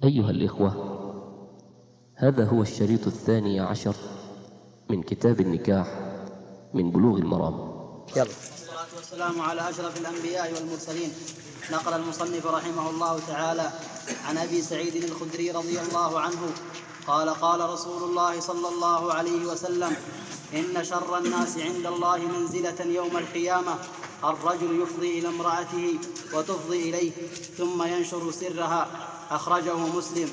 أيها الإخوة، هذا هو الشريط 12 من كتاب النكاح من بلوغ المرام. يلا. والصلاة والسلام على أشرف الأنبياء والمرسلين. نقل المصنف رحمه الله تعالى عن أبي سعيد الخدري رضي الله عنه قال: قال رسول الله صلى الله عليه وسلم: إن شر الناس عند الله منزلة يوم القيامة الرجل يفضي إلى امرأته وتفضي إليه ثم ينشر سرها. أخرجه مسلم.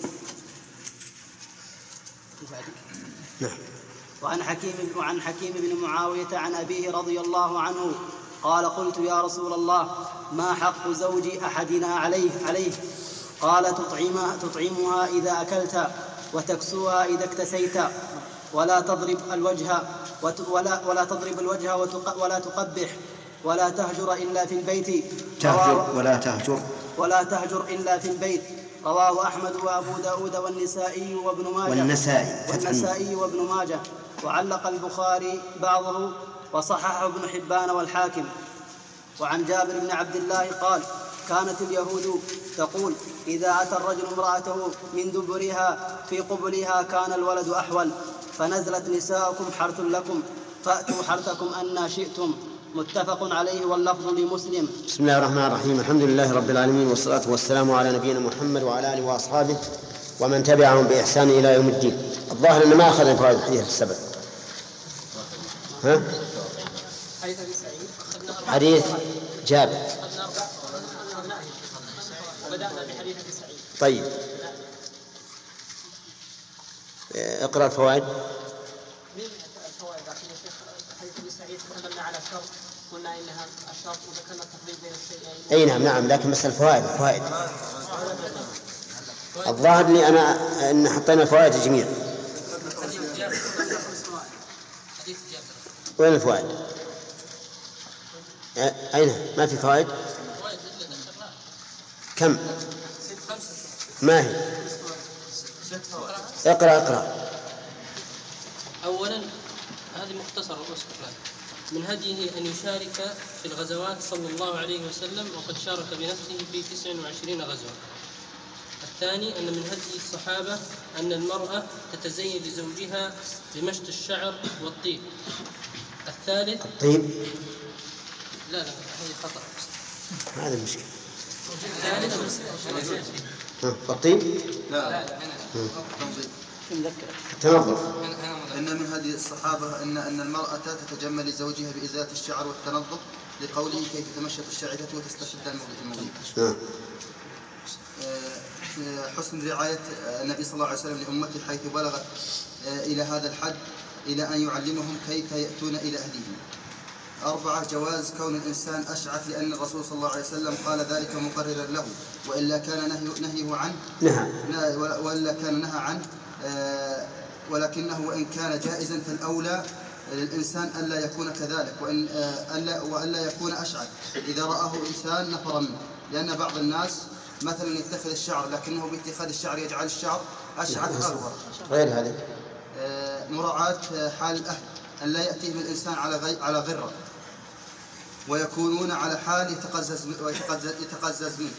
وعن حكيم بن معاوية عن أبيه رضي الله عنه قال: قلت يا رسول الله، ما حق زوج أحدنا عليه؟ قال: تطعمها إذا أكلت، وتكسوها إذا اكتسيت، ولا تضرب الوجه ولا تقبح، ولا تهجر إلا في البيت. ولا تهجر إلا في البيت. رواه أحمد وأبو داود والنسائي وابن ماجه. وعلق البخاري بعضه وصححه ابن حبان والحاكم. وعن جابر بن عبد الله قال: كانت اليهود تقول: إذا أتى الرجل امرأته من دبرها في قبلها كان الولد أحول. فنزلت: نساؤكم حرث لكم فأتوا حرثكم أنى شئتم. متفق عليه واللفظ لمسلم. بسم الله الرحمن الرحيم. الحمد لله رب العالمين، والصلاة والسلام على نبينا محمد وعلى آله وأصحابه ومن تبعهم بإحسان إلى يوم الدين. الظاهر أن ما أخذنا فوائد الحديث السبب. حديث جابر. طيب، اقرأ الفوائد. قلنا إنها الشرط وذكرنا التفضيل بين الشيئين. نعم، لكن بس الفوائد الظاهر لي أنا أن حطينا الفوائد جميع. وين الفوائد؟ أين؟ ما في فوائد؟ كم؟ ما هي؟ اقرأ. أولا، هذه مختصر من هديه أن يشارك في الغزوات صلى الله عليه وسلم، وقد شارك بنفسه في 29 غزوة. الثاني، أن من هدي الصحابة أن المرأة تتزين لزوجها بمشط الشعر والطيب. الثالث الطيب؟ لا هذه خطأ، هذا المشكلة. الطيب؟ لا. تنظف. إن من هدي الصحابة أن المرأة تتجمل لزوجها بإزالة الشعر والتنظف، لقوله: كي تتمشط الشعرة وتستشد المغيب. حسن رعاية النبي صلى الله عليه وسلم لأمته حيث بلغت إلى هذا الحد، إلى أن يعلمهم كيف يأتون إلى أهلهم. 4، جواز كون الإنسان أشعث، لأن الرسول صلى الله عليه وسلم قال ذلك مقررا له، وإلا كان نهى عنه ولكنه وإن كان جائزا فالأولى للإنسان ألا يكون كذلك، وألا يكون أشعث إذا رآه إنسان نفر منه، لأن بعض الناس مثلا يتخذ الشعر لكنه باتخاذ الشعر يجعل الشعر أشعث أغبر. غير هذه مراعاة حال الأهل، أن لا يأتيهم الإنسان على غرة ويكونون على حال يتقزز منه.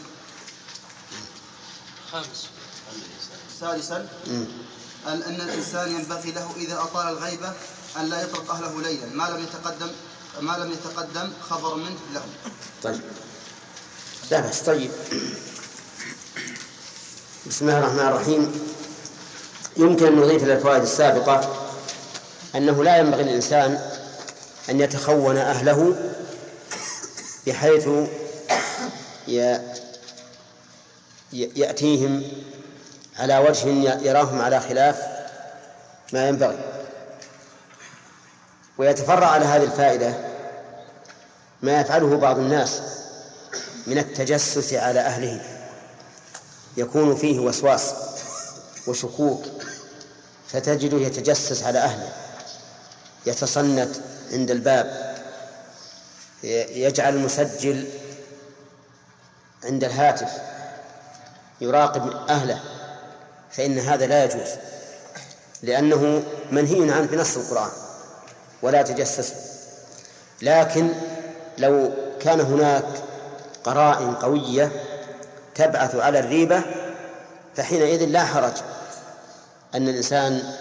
5. سادسا، أن الإنسان ينبغي له إذا أطال الغيبة أن لا يطرق أهله ليلا ما لم يتقدم خبر منه له. طيب، لا بس. طيب، بسم الله الرحمن الرحيم. يمكن أن نضيف إلى الفوائد السابقة أنه لا ينبغي للإنسان أن يتخون أهله بحيث يأتيهم على وجه يراهم على خلاف ما ينبغي. ويتفرع على هذه الفائدة ما يفعله بعض الناس من التجسس على أهله، يكون فيه وسواس وشكوك، فتجده يتجسس على أهله، يتصنت عند الباب، يجعل المسجل عند الهاتف يراقب أهله، فإن هذا لا يجوز، لأنه منهي عنه بنص القرآن: ولا تجسسوا. لكن لو كان هناك قرائن قوية تبعث على الريبة فحينئذ لا حرج أن الإنسان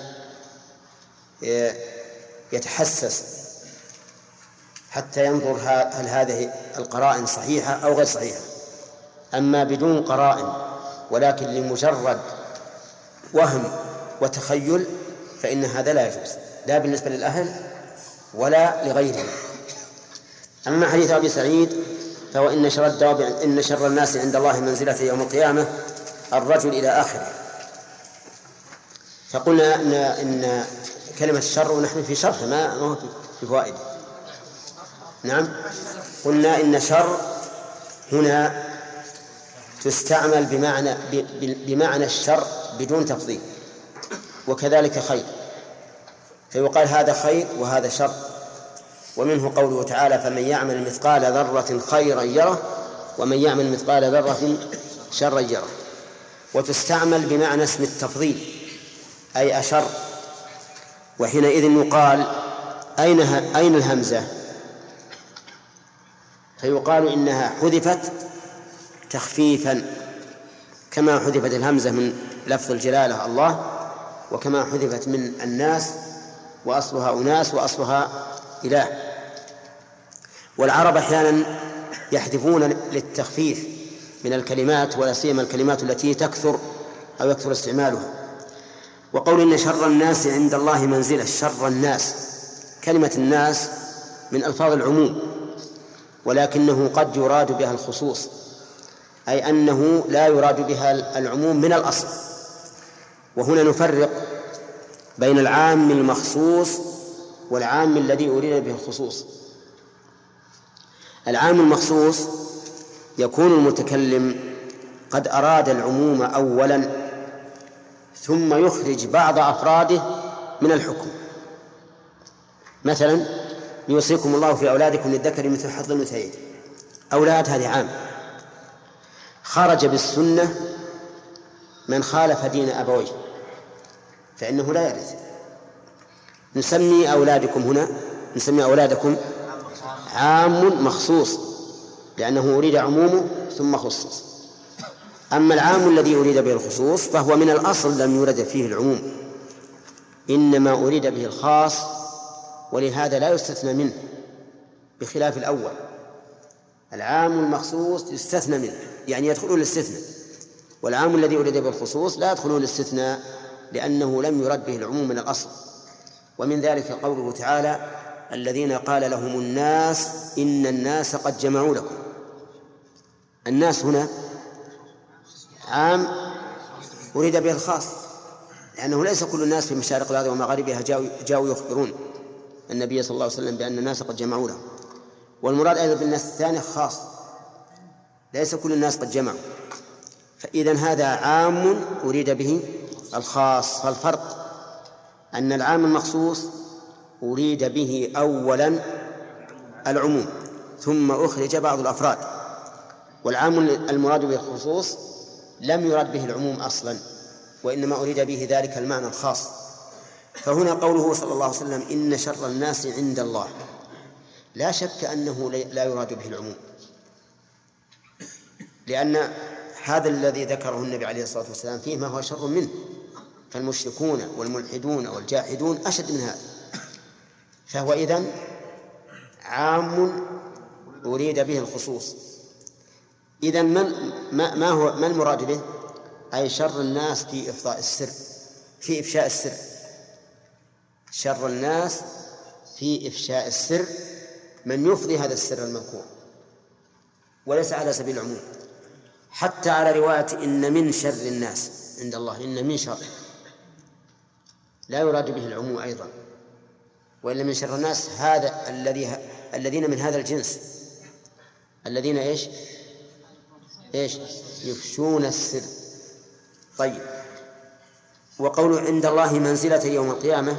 يتحسس حتى ينظر هل هذه القرائن صحيحة أو غير صحيحة. أما بدون قرائن ولكن لمجرد وهم وتخيل فإن هذا لا يجوز، لا بالنسبة للأهل ولا لغيرهم. أما حديث أبي سعيد فهو إن شر الناس عند الله منزلة يوم القيامة الرجل إلى آخره. فقلنا إن كلمة الشر ونحن في شرح ما هو في فوائد. نعم، قلنا إن شر هنا تستعمل بمعنى الشر بدون تفضيل، وكذلك خير، فيقال هذا خير وهذا شر. ومنه قوله تعالى فمن يعمل مثقال ذرة خيرا يره ومن يعمل مثقال ذرة شرا يره. وتستعمل بمعنى اسم التفضيل أي أشر، وحينئذ يقال أين الهمزة؟ فيقال إنها حذفت تخفيفا كما حذفت الهمزة من لفظ الجلالة الله، وكما حذفت من الناس وأصلها أناس وأصلها إله. والعرب أحيانا يحذفون للتخفيف من الكلمات، ولا سيما الكلمات التي تكثر أو يكثر استعمالها. وقول إن شر الناس عند الله منزلة، شر الناس، كلمة الناس من ألفاظ العموم، ولكنه قد يراد بها الخصوص، أي أنه لا يراد بها العموم من الأصل. وهنا نفرق بين العام المخصوص والعام الذي أريد به الخصوص. العام المخصوص يكون المتكلم قد أراد العموم أولا ثم يخرج بعض أفراده من الحكم. مثلا يوصيكم الله في أولادكم للذكر مثل حظ الأنثيين، أولاد هذه عام، خرج بالسنة من خالف دين أبويه فإنه لا يرث. نسمي أولادكم هنا، نسمي أولادكم عام مخصوص لأنه أريد عمومه ثم خصص. أما العام الذي أريد به الخصوص فهو من الأصل لم يرد فيه العموم، إنما أريد به الخاص، ولهذا لا يستثنى منه بخلاف الأول. العام المخصوص يستثنى منه، يعني يدخلون الاستثناء، والعام الذي أريد به الخصوص لا يدخلون الاستثناء لأنه لم يرد به العموم من الأصل. ومن ذلك قوله تعالى الذين قال لهم الناس إن الناس قد جمعوا لكم. الناس هنا عام أريد به الخاص، لأنه ليس كل الناس في مشارق الأرض ومغاربها جاءوا يخبرون النبي صلى الله عليه وسلم بأن الناس قد جمعوا لهم. والمراد أيضا بالناس الثاني خاص، ليس كل الناس قد جمعوا. فإذن هذا عام أريد به الخاص. فالفرق أن العام المخصوص أريد به أولا العموم ثم أخرج بعض الأفراد، والعام المراد به الخصوص لم يرد به العموم أصلا، وإنما أريد به ذلك المعنى الخاص. فهنا قوله صلى الله عليه وسلم إن شر الناس عند الله، لا شك أنه لا يراد به العموم، لأن هذا الذي ذكره النبي عليه الصلاة والسلام فيه ما هو شر منه، فالمشركون والملحدون والجاحدون أشد من هذا. فهو إذن عام أريد به الخصوص. إذن ما المراد به؟ أي شر الناس في إفضاء السر، في إفشاء السر. شر الناس في إفشاء السر، من يفضي هذا السر المذكور، وليس على سبيل العموم. حتى على رواية إن من شر الناس عند الله، إن من شر لا يراد به العموم أيضا، وإلا من شر الناس هذا الذين من هذا الجنس، الذين إيش يفشون السر. طيب، وقوله عند الله منزلة يوم القيامة،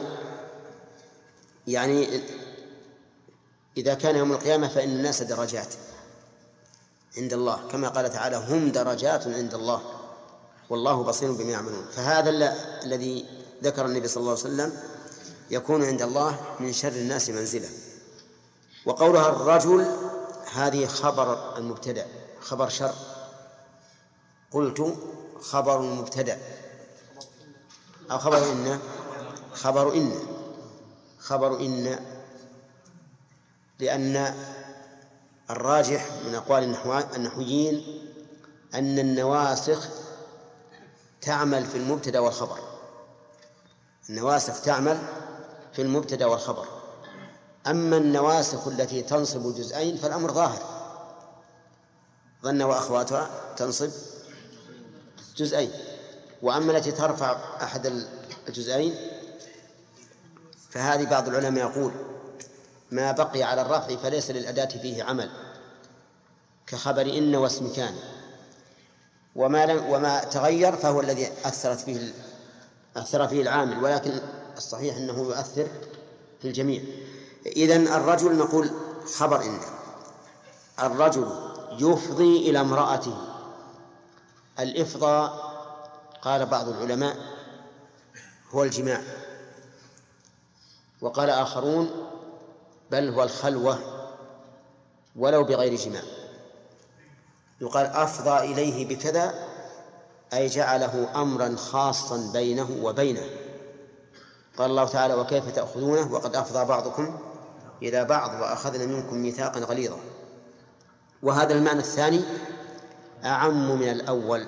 يعني إذا كان يوم القيامة فإن الناس درجات عند الله، كما قال تعالى هم درجات عند الله والله بصير بما يعملون. فهذا الذي ذكر النبي صلى الله عليه وسلم يكون عند الله من شر الناس منزلة. وقولها الرجل هذه خبر المبتدأ، خبر شر. قلت خبر مبتدأ أو خبر إن لأن الراجح من أقوال النحويين أن النواسخ تعمل في المبتدأ والخبر. النواسخ تعمل في المبتدأ والخبر. أما النواسخ التي تنصب جزئين فالأمر ظاهر، ظن وأخواتها تنصب جزئين. وأما التي ترفع أحد الجزئين فهذه بعض العلماء يقول ما بقي على الرفع فليس للأداة فيه عمل، كخبر إن واسم كان، وما تغير فهو الذي أثر فيه العامل، ولكن الصحيح أنه يؤثر في الجميع. إذن الرجل نقول خبر إن. الرجل يفضي إلى امرأته. الإفضاء قال بعض العلماء هو الجماع، وقال آخرون بل هو الخلوة ولو بغير جماع. يقال أفضى إليه بكذا أي جعله أمرا خاصا بينه وبينه. قال الله تعالى وكيف تأخذونه وقد أفضى بعضكم إلى بعض وأخذنا منكم ميثاقا غليظا. وهذا المعنى الثاني أعم من الأول.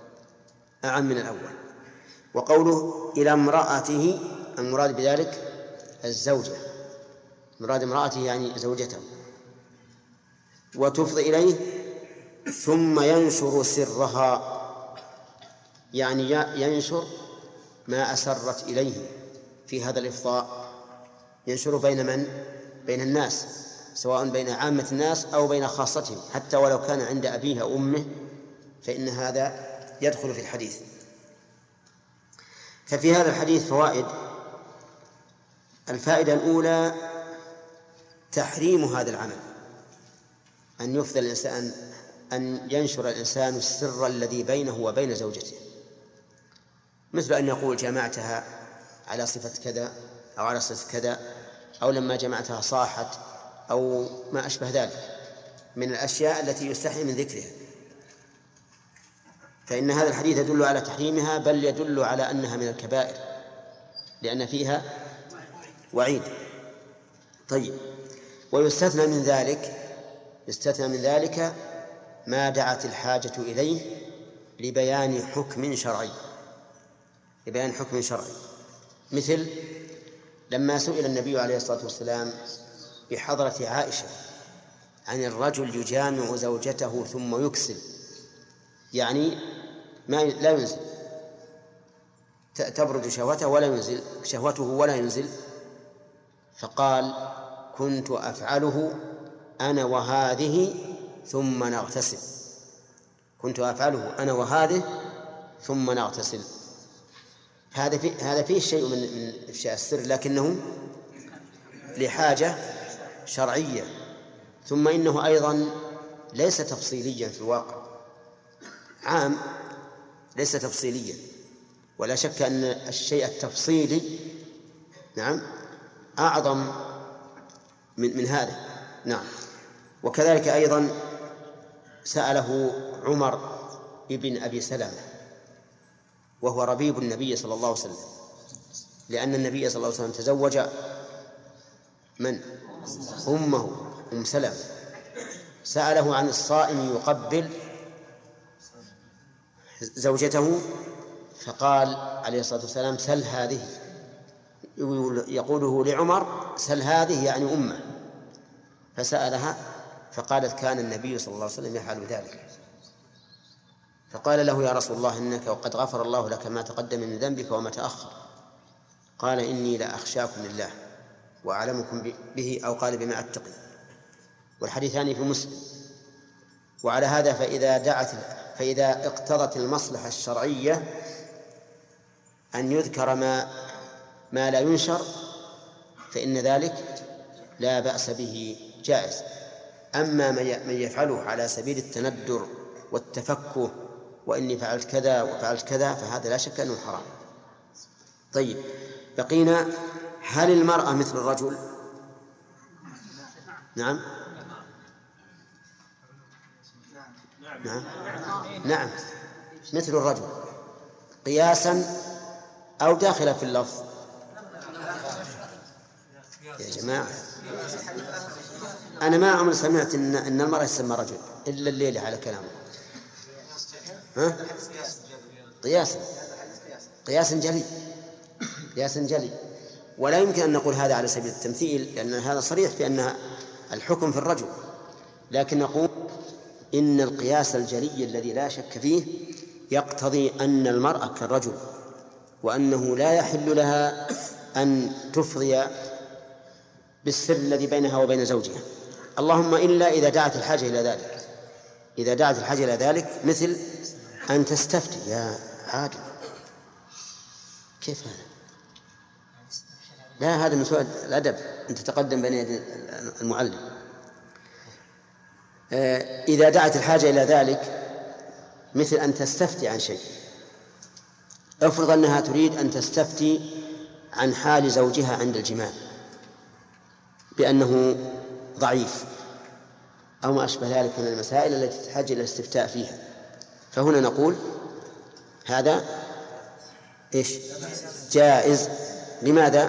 وقوله إلى امرأته المراد بذلك الزوجة، مراد امرأته يعني زوجته. وتفضي إليه ثم ينشر سرها، يعني ينشر ما أسرت إليه في هذا الإفضاء. ينشر بين من؟ بين الناس، سواء بين عامة الناس أو بين خاصتهم، حتى ولو كان عند أبيه أو أمه فإن هذا يدخل في الحديث. ففي هذا الحديث فوائد. الفائدة الأولى تحريم هذا العمل، أن يفضي الإنسان، أن ينشر الإنسان السر الذي بينه وبين زوجته، مثل أن يقول جمعتها على صفة كذا أو على صفة كذا، أو لما جمعتها صاحت، أو ما أشبه ذلك من الأشياء التي يستحي من ذكرها. فإن هذا الحديث يدل على تحريمها، بل يدل على أنها من الكبائر لأن فيها وعيد. طيب، ويستثنى من ذلك ما دعت الحاجة إليه لبيان حكم شرعي، مثل لما سئل النبي عليه الصلاة والسلام بحضرة عائشة عن الرجل يجامع زوجته ثم يكسل، يعني لا ينزل، تبرد شهوته ولا ينزل، فقال كنت أفعله أنا وهذه ثم نغتسل. هذا فيه شيء من إفشاء السر، لكنه لحاجة شرعية. ثم إنه أيضا ليس تفصيليا في الواقع، عام ليس تفصيليا، ولا شك أن الشيء التفصيلي نعم أعظم من هذا. نعم. وكذلك أيضا سأله عمر ابن أبي سلمة وهو ربيب النبي صلى الله عليه وسلم، لأن النبي صلى الله عليه وسلم تزوج من؟ أمه أم سلمة. سأله عن الصائم يقبل زوجته، فقال عليه الصلاة والسلام سل هذه، يقوله لعمر سل هذه يعني أمه، فسألها فقالت كان النبي صلى الله عليه وسلم يفعل ذلك. فقال له يا رسول الله إنك وقد غفر الله لك ما تقدم من ذنبك وما تأخر. قال إني لأخشاكم لله وأعلمكم به، أو قال بما أتقي. والحديثان في مسلم. وعلى هذا فإذا اقتضت المصلحة الشرعية أن يذكر ما لا ينشر فإن ذلك لا بأس به، جائز. أما من يفعله على سبيل التندر والتفكه وإني فعلت كذا وفعلت كذا فهذا لا شك أنه حرام. طيب، بقينا هل المرأة مثل الرجل؟ نعم. مثل الرجل قياسا أو داخلة في اللفظ؟ يا جماعة أنا ما عمري سمعت إن المرأة تسمى رجل إلا الليلة على كلامه. ها؟ قياسا جلي، ولا يمكن أن نقول هذا على سبيل التمثيل، لأن هذا صريح في أن الحكم في الرجل، لكن نقول إن القياس الجلي الذي لا شك فيه يقتضي أن المرأة كالرجل، وأنه لا يحل لها أن تفضي بالسر الذي بينها وبين زوجها، اللهم إلا إذا دعت الحاجة إلى ذلك، مثل أن تستفتي. يا عادل كيف هذا؟ لا، هذا من سؤال الأدب أن تتقدم بين يدي المعلم. إذا دعت الحاجة إلى ذلك مثل أن تستفتي عن شيء. افرض أنها تريد أن تستفتي عن حال زوجها عند الجماع بأنه ضعيف أو ما أشبه ذلك من المسائل التي تحتاج إلى الاستفتاء فيها، فهنا نقول هذا جائز. لماذا؟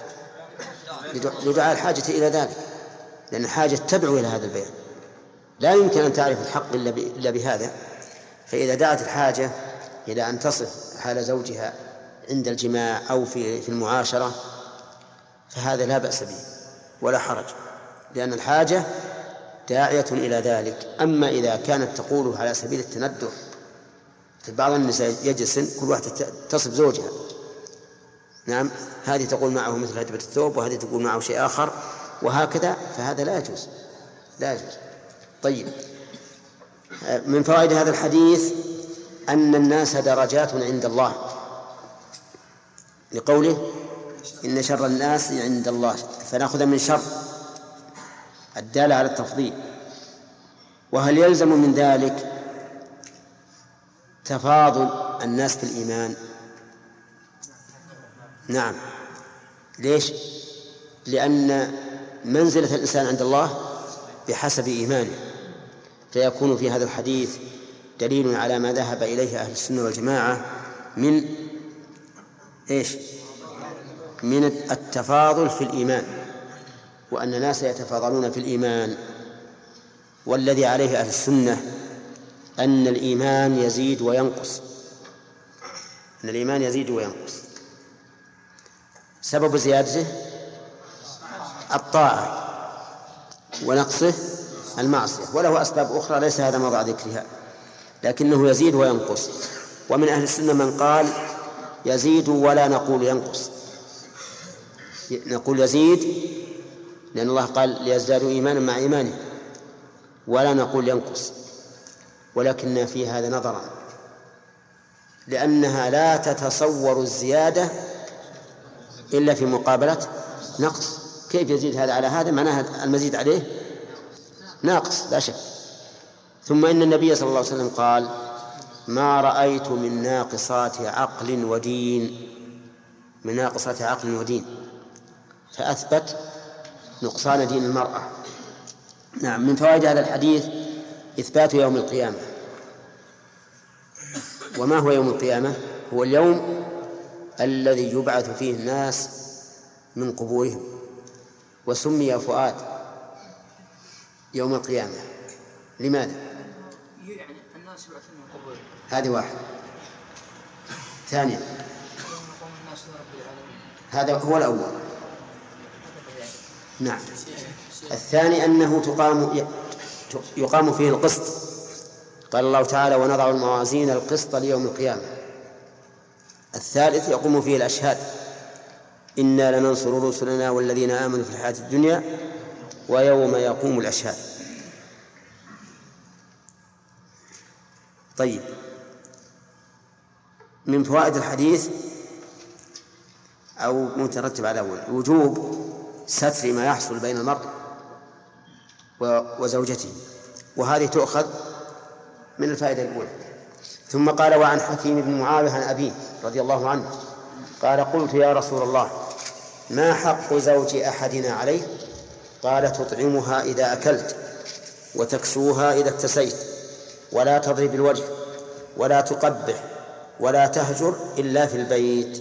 لدعاء الحاجة إلى ذلك، لأن الحاجة تدعو إلى هذا البيان، لا يمكن أن تعرف الحق إلا بهذا. فإذا دعت الحاجة إلى أن تصف حال زوجها عند الجماع أو في المعاشرة فهذا لا بأس به ولا حرج، لأن الحاجة داعية إلى ذلك. أما إذا كانت تقول على سبيل التندر، بعض النساء يجلسن كل واحدة تصف زوجها، نعم، هذه تقول معه مثل هدبة الثوب وهذه تقول معه شيء آخر وهكذا، فهذا لا يجوز. طيب، من فوائد هذا الحديث أن الناس درجات عند الله، لقوله إن شر الناس عند الله، فنأخذ من شر الدالة على التفضيل. وهل يلزم من ذلك تفاضل الناس في الإيمان؟ نعم. ليش؟ لأن منزلة الإنسان عند الله بحسب إيمانه، فيكون في هذا الحديث دليل على ما ذهب إليه أهل السنة والجماعة من التفاضل في الإيمان، وأن الناس يتفاضلون في الإيمان. والذي عليه أهل السنة أن الإيمان يزيد وينقص، سبب زيادته الطاعة ونقصه المعصية، وله أسباب أخرى ليس هذا موضع ذكرها، لكنه يزيد وينقص. ومن أهل السنة من قال يزيد ولا نقول ينقص، نقول يزيد لأن الله قال ليزدادوا إيمانا مع إيمانه، ولا نقول ينقص. ولكن في هذا نظرا، لأنها لا تتصور الزيادة إلا في مقابلة نقص. كيف يزيد هذا على هذا؟ معناها المزيد عليه ناقص لا شك. ثم إن النبي صلى الله عليه وسلم قال ما رأيت من ناقصات عقل ودين، فأثبت نقصان دين المرأة. نعم. من فوائد هذا الحديث إثبات يوم القيامة. وما هو يوم القيامة؟ هو اليوم الذي يبعث فيه الناس من قبورهم، وسمي فؤاد يوم القيامة. لماذا؟ يعني الناس يبعثون من قبورهم، هذه واحد. ثانيا هذا هو الأول. نعم. الثاني أنه يقام فيه القسط، قال الله تعالى ونضع الموازين القسط ليوم القيامة. الثالث يقوم فيه الأشهاد، إنا لننصر رسلنا والذين آمنوا في الحياة الدنيا ويوم يقوم الأشهاد. طيب، من فوائد الحديث أو مترتب على أول وجوب ستر ما يحصل بين المرء وزوجته، وهذه تؤخذ من الفائدة الأولى. ثم قال وعن حكيم بن معاوية عن أبيه رضي الله عنه قال قلت يا رسول الله ما حق زوج أحدنا عليه؟ قال تطعمها إذا أكلت وتكسوها إذا اكتسيت ولا تضرب الوجه ولا تقبح ولا تهجر إلا في البيت.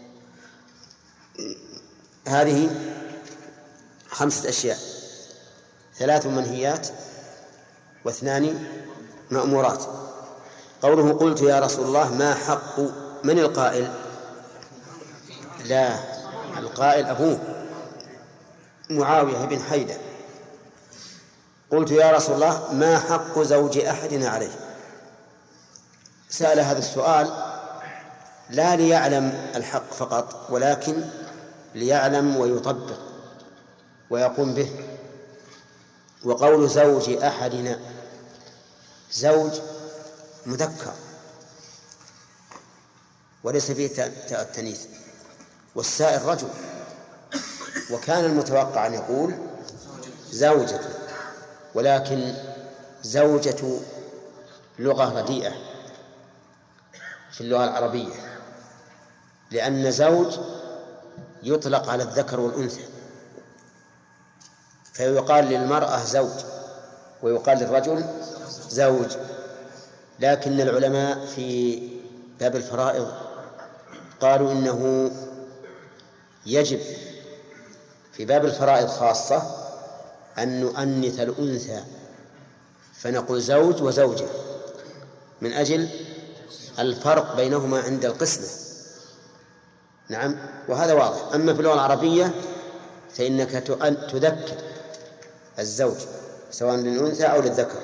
هذه 5 أشياء، 3 منهيات و2 مأمورات. قوله قلت يا رسول الله ما حق من القائل؟ لا، القائل أبوه معاوية بن حيدة. قلت يا رسول الله ما حق زوج أحدنا عليه؟ سأل هذا السؤال لا ليعلم الحق فقط، ولكن ليعلم ويطبق ويقوم به. وقول زوج أحدنا، زوج مذكر وليس فيه تاء التانيث، والسائل رجل، وكان المتوقع أن يقول زوجة، ولكن زوجة لغة رديئة في اللغة العربية، لأن زوج يطلق على الذكر والأنثى، فيقال للمرأة زوج ويقال للرجل زوج. لكن العلماء في باب الفرائض قالوا إنه يجب في باب الفرائض خاصة أن نؤنث الأنثى، فنقول زوج وزوجة من أجل الفرق بينهما عند القسمة. نعم، وهذا واضح. أما في اللغة العربية فإنك تذكر الزوج سواء للأنثى أو للذكر.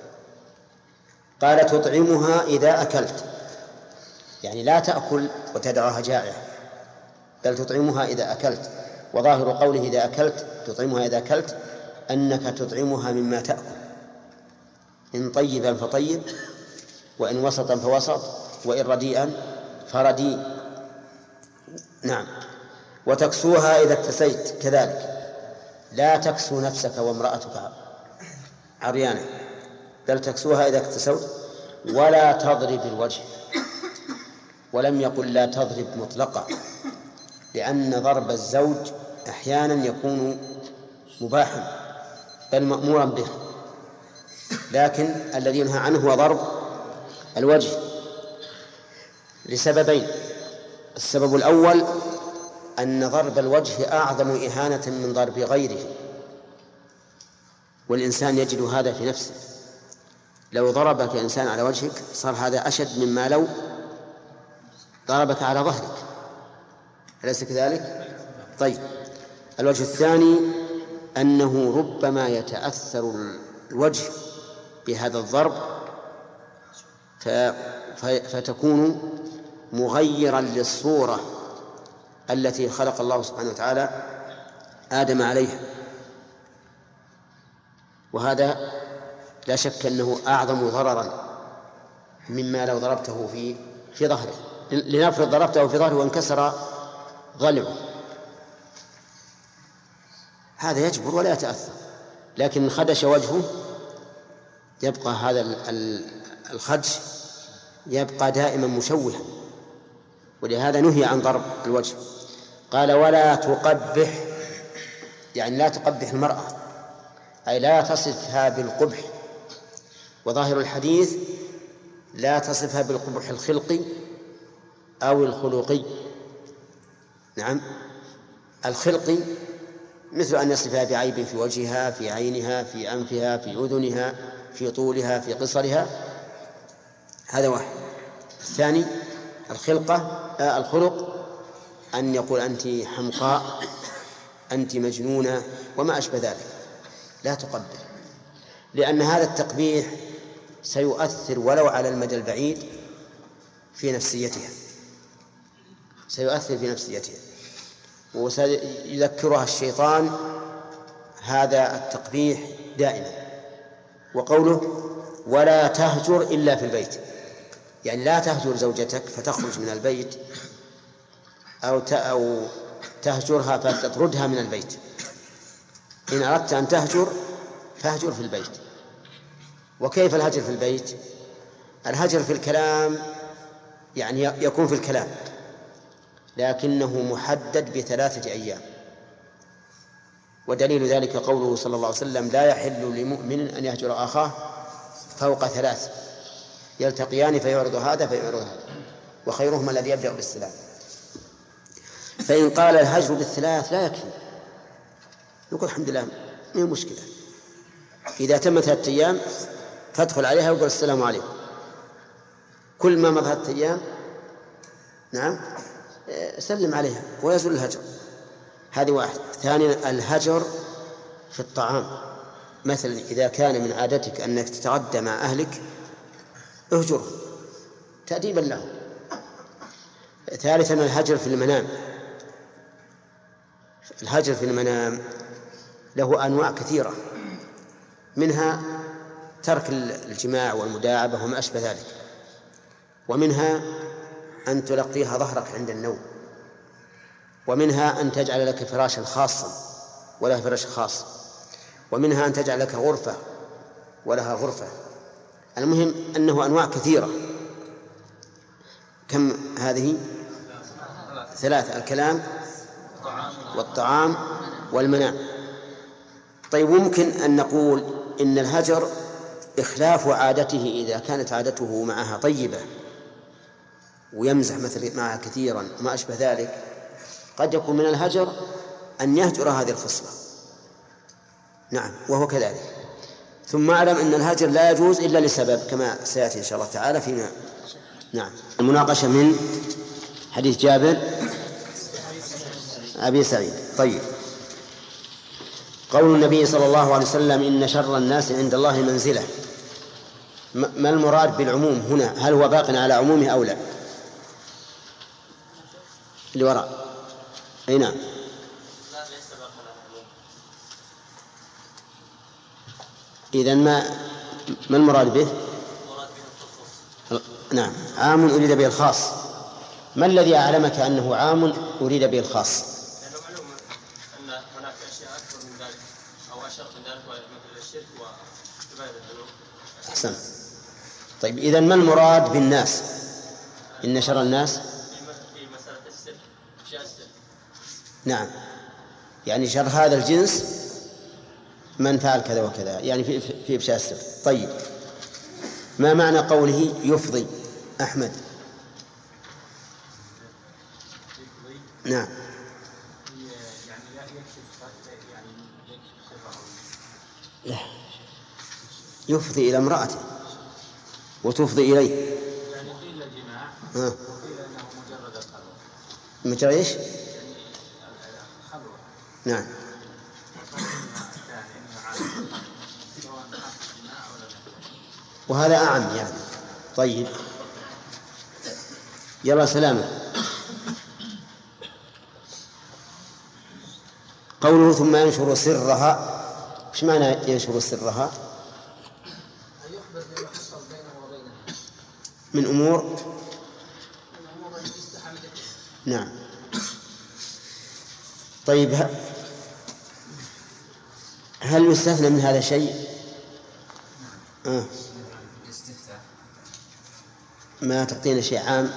قال تطعمها إذا أكلت، يعني لا تأكل وتدعها جائعة، بل تطعمها إذا أكلت. وظاهر قوله إذا أكلت تطعمها إذا أكلت أنك تطعمها مما تأكل، إن طيبا فطيب، وإن وسطا فوسط، وإن رديئا فرديء. نعم. وتكسوها إذا اكتسيت كذلك، لا تكسو نفسك وامرأتك عريانة، بل تكسوها إذا اكتسوت. ولا تضرب الوجه، ولم يقل لا تضرب مطلقا، لأن ضرب الزوج أحيانا يكون مباحا بل مأمورا به، لكن الذي ينهى عنه هو ضرب الوجه لسببين. السبب الأول أن ضرب الوجه أعظم إهانة من ضرب غيره، والإنسان يجد هذا في نفسه. لو ضربك إنسان على وجهك صار هذا أشد مما لو ضربك على ظهرك، أليس كذلك؟ طيب، الوجه الثاني أنه ربما يتأثر الوجه بهذا الضرب فتكون مغيرا للصورة التي خلق الله سبحانه وتعالى آدم عليها، وهذا لا شك أنه أعظم ضررا مما لو ضربته في ظهره. لنفرض ضربته في ظهره وانكسر ضلعه، هذا يجبر ولا يتأثر، لكن خدش وجهه يبقى هذا الخدش يبقى دائما مشوها، ولهذا نهي عن ضرب الوجه. قال ولا تقبح، يعني لا تقبح المرأة، أي لا تصفها بالقبح. وظاهر الحديث لا تصفها بالقبح الخلقي أو الخلقي. نعم، الخلقي مثل أن يصفها بعيب في وجهها، في عينها، في أنفها، في أذنها، في طولها، في قصرها، هذا واحد. الثاني الخلق أن يقول أنت حمقاء، أنت مجنونة، وما أشبه ذلك. لا تقبح، لأن هذا التقبيح سيؤثر ولو على المدى البعيد في نفسيتها، سيؤثر في نفسيتها، وسيذكرها الشيطان هذا التقبيح دائما. وقوله ولا تهجر إلا في البيت، يعني لا تهجر زوجتك فتخرج من البيت أو تهجرها فتطردها من البيت. إن أردت أن تهجر فاهجر في البيت. وكيف الهجر في البيت؟ الهجر في الكلام يعني يكون في الكلام، لكنه محدد ب3 أيام. ودليل ذلك قوله صلى الله عليه وسلم لا يحل لمؤمن أن يهجر أخاه فوق 3، يلتقيان فيعرض هذا فيعرض هذا، وخيرهما الذي يبدأ بالسلام. فإن قال الهجر بالثلاث لا يكفي، يقول الحمد لله ما هي مشكلة، إذا تم 3 أيام فادخل عليها وقل السلام عليكم. كل ما مضى 3 أيام نعم سلم عليها ويزول الهجر. هذه واحد. ثانيا الهجر في الطعام، مثلا إذا كان من عادتك أنك تتغدى مع أهلك اهجره تأديبا له. ثالثا الهجر في المنام. الهجر في المنام له أنواع كثيرة، منها ترك الجماع والمداعبة وما أشبه ذلك، ومنها أن تلقيها ظهرك عند النوم، ومنها أن تجعل لك فراشا خاصا ولها فراش خاص، ومنها أن تجعل لك غرفة ولها غرفة. المهم أنه أنواع كثيرة. كم هذه؟ 3: الكلام والطعام والمنام. طيب ممكن أن نقول إن الهجر إخلاف عادته، إذا كانت عادته معها طيبة ويمزح مثل معها كثيرا وما أشبه ذلك، قد يكون من الهجر أن يهجر هذه الخصلة. نعم وهو كذلك. ثم أعلم أن الهجر لا يجوز إلا لسبب كما سيأتي إن شاء الله تعالى فيما. نعم. المناقشة من حديث جابر أبي سعيد. طيب، قول النبي صلى الله عليه وسلم إن شر الناس عند الله منزلة، ما المراد بالعموم هنا؟ هل هو باق على عمومه أو لا؟ اللي وراء أي نعم. إذن ما المراد به؟ نعم عام أريد به الخاص. ما الذي أعلمك أنه عام أريد به الخاص؟ لأنه معلوم أن هناك أشياء أكثر من ذلك أو أشر من ذلك مثل الشرك وعبادة الذنوب. أحسن. طيب إذن ما المراد بالناس؟ إن شر الناس في مسألة السر، أشياء السر. نعم، يعني شر هذا الجنس من فعل كذا وكذا، يعني في إفشاء السر. طيب ما معنى قوله يفضي؟ أحمد. نعم لا، يفضي إلى امرأته وتفضي إليه. يعني قيل الجماع وقيل أنه مجرد الخلوة. مجرد إيش؟ خلوة. نعم. وهذا أعم يعني. طيب يلا سلامة. قوله ثم ينشر سرها، ايش معنى ينشر سرها؟ يخبر بما حصل بينه وبينه من أمور يستحى منه. نعم. طيب هل يستثنى من هذا شيء؟ ما تعطينا شيء عام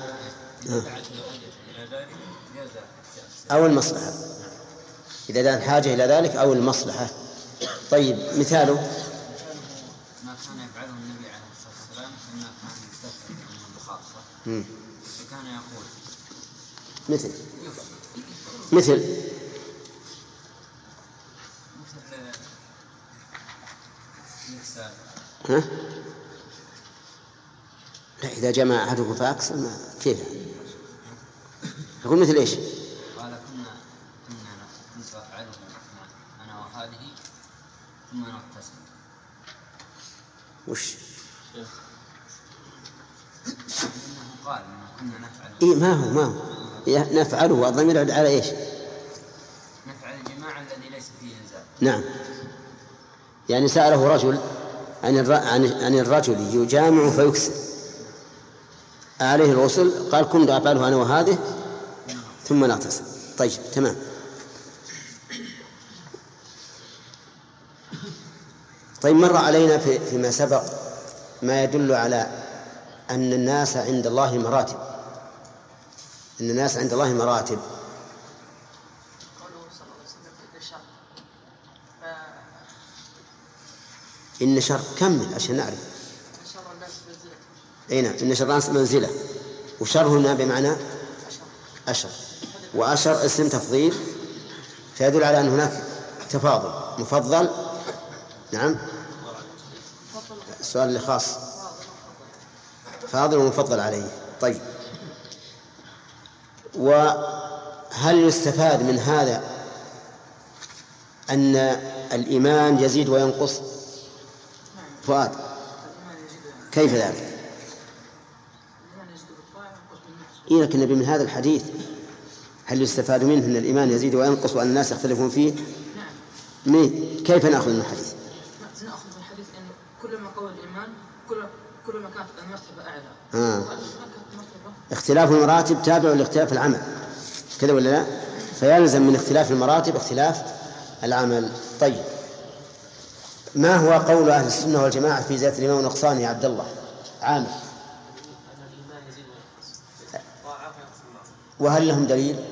أو المصلحة، إذا دان حاجة إلى ذلك أو المصلحة. طيب مثاله ما كان يفعله النبي عليه الصلاة والسلام إنما كان يستثنى من الخاصة، فكان يقول مثل ها؟ لا، إذا جمع أحدكم فأكثر كيف؟ يقول مثل إيش؟ قال كنت أفعله أنا وهذه ثم نغتسل. وش؟ إنه قال كنا نفعله. إيه ما هو نفعله، والضمير يعود على إيش؟ نفعل الجماع الذي ليس فيه إنزال. نعم، يعني سأله رجل عن الرجل يجامع فيكسر عليه الغسل، قال كنت أفعله أنا وهذه ثم نغتسل. طيب تمام. طيب مر علينا فيما سبق ما يدل على أن الناس عند الله مراتب. أن الناس عند الله مراتب. قوله صلى الله عليه وسلم في الشر إن شر كمل عشان نعرف. شر الناس منزلة. أي نعم، إن شران منزلة، وشر هنا بمعنى أشر، وأشر اسم تفضيل فيدل على أن هناك تفاضل، مفضل. نعم، السؤال اللي خاص فاضل ومفضل عليه. طيب، وهل يستفاد من هذا أن الإيمان يزيد وينقص؟ فؤاد، كيف ذلك؟ لكن النبي من هذا الحديث هل يستفاد منه أن الإيمان يزيد وينقص وأن الناس يختلفون فيه؟ كيف نأخذ من الحديث؟ نأخذ من الحديث أن كلما قوى الإيمان كلما كانت المرتبة أعلى. اختلاف المراتب تابع لاختلاف العمل، كذا ولا لا؟ فيلزم من اختلاف المراتب اختلاف العمل. طيب، ما هو قول أهل السنة والجماعة في زيادة الإيمان ونقصانه يا عبد الله عامر؟ وهل لهم دليل؟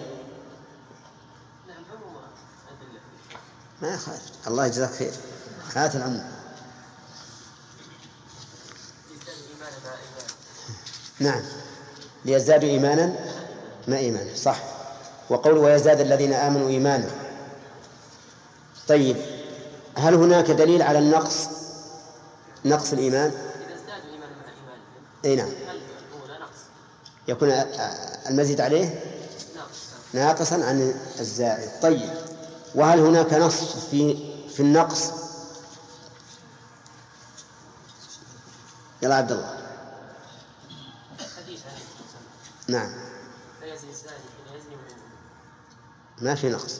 ما يخالف، الله يجزاك خير. هات العمر. نعم، ليزدادوا إيمانا ما إيمانا، صح. وقول ويزداد الذين آمنوا إيمانا. طيب، هل هناك دليل على النقص، نقص الإيمان؟ إذا ازدادوا إيمانا مع إيمانهم. أي نعم، يكون المزيد عليه ناقصا عن الزائد. طيب، وهل هناك نص في النقص؟ يلا عبد الله. نعم، ما في نقص.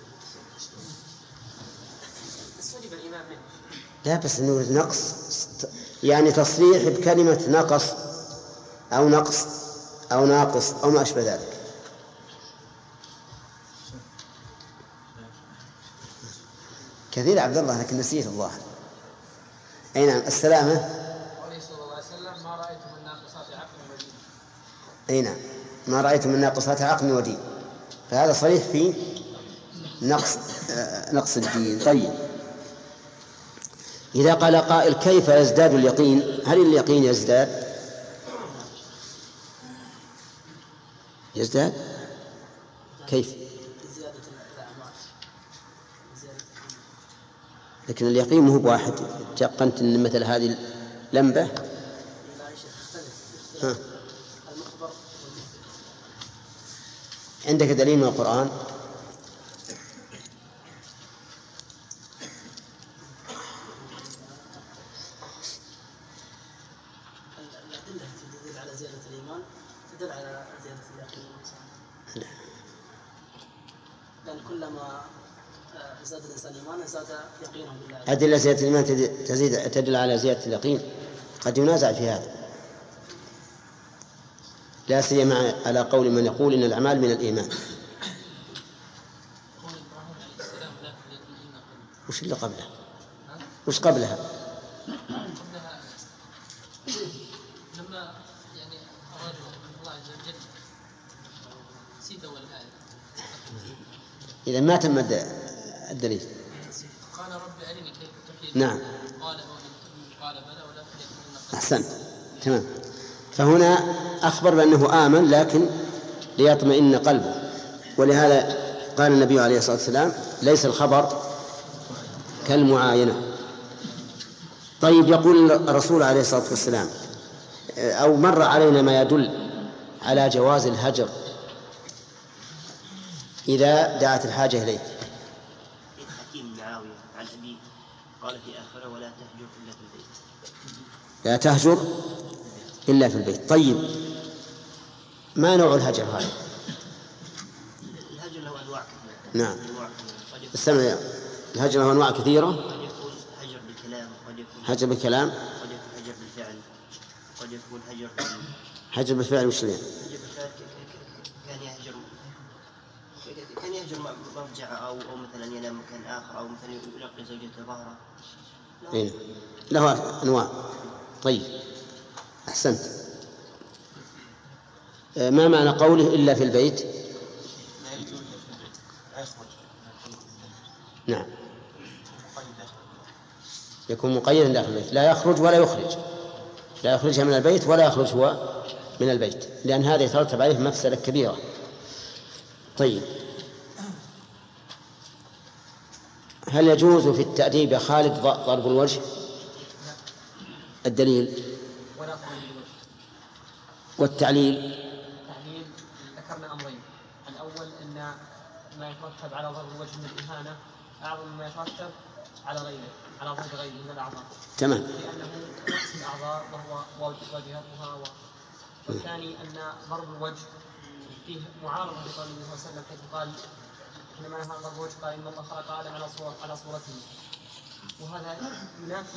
لا، بس إنه نقص يعني تصريح بكلمة نقص أو نقص أو ناقص أو ما أشبه ذلك. كثير عبد الله لكن نسيت الظاهر. أي نعم، السلامة. قوله صلى الله عليه وسلم ما رأيت من ناقصات عقل ودين. أي نعم، ما رأيت من ناقصات عقل ودين، فهذا صريح في نقص الدين. طيب، إذا قال قائل كيف يزداد اليقين؟ هل اليقين يزداد كيف؟ لكن اليقين مو بواحد. تيقنت أن مثل هذه اللمبة عندك دليل من القرآن؟ الأدلة تدل على زيادة الإيمان تدل على زيادة اليقين، لأن كلما زاد الإنسان إيمانا زاد يقينه بالله. أدلة زيادة الإيمان تدل على زيادة اليقين، قد ينازع في هذا، لا سيما على قول من يقول إن الأعمال من الإيمان. وش اللي قبلها؟ وش قبلها؟ لما يعني أراد الله عز وجل نسيت أول آية. إذا ما تم الدليل. قال رب أرني كيف تحيي. نعم. قال بلى ولكن يكون. أحسنت، تمام. فهنا أخبر بأنه آمن لكن ليطمئن قلبه، ولهذا قال النبي عليه الصلاة والسلام ليس الخبر كالمعاينة. طيب، يقول الرسول عليه الصلاة والسلام أو مر علينا ما يدل على جواز الهجر إذا دعت الحاجة إليه. حكيم معاوية عن أبيه قال في آخره ولا تهجر إلا في البيت. لا تهجر إلا في البيت. طيب، ما نوع الهجر هذا؟ الهجر له أنواع كثيرة. نعم، استمع. الهجر له أنواع كثيرة. قد يكون هجر بالكلام، قد يكون هجر بالكلام، قد يكون هجر بالفعل، قد يكون هجر بالفعل. وش يعني؟ هجر بالفعل كان يهجر مضجع أو مثلا ينام مكان آخر أو مثلا يلقي زوجته ظهره. إيه؟ له أنواع. طيب، أحسنت. ما معنى قوله إلا في البيت؟ نعم، يكون مقيدا داخل البيت، لا يخرج ولا يخرج. لا يخرجها من البيت ولا يخرج هو من البيت، لأن هذا يترتب عليه مفسدة كبيرة. طيب، هل يجوز في التأديب يا خالد ضرب الوجه؟ الدليل والتعليل. ذكرنا أمرين، الأول أن ما يترتب على ضرب الوجه من الإهانة أعظم مما يترتب على غيره، على ضرب غيره من الأعضاء. تمام. لأنه نقص الأعضاء وهو واجهتها والثاني أن ضرب الوجه فيه معارضة لقول النبي صلى الله عليه وسلم حيث قال حينما نهى ضرب الوجه قال إن الله خلق آدم على صورته، وهذا ينافي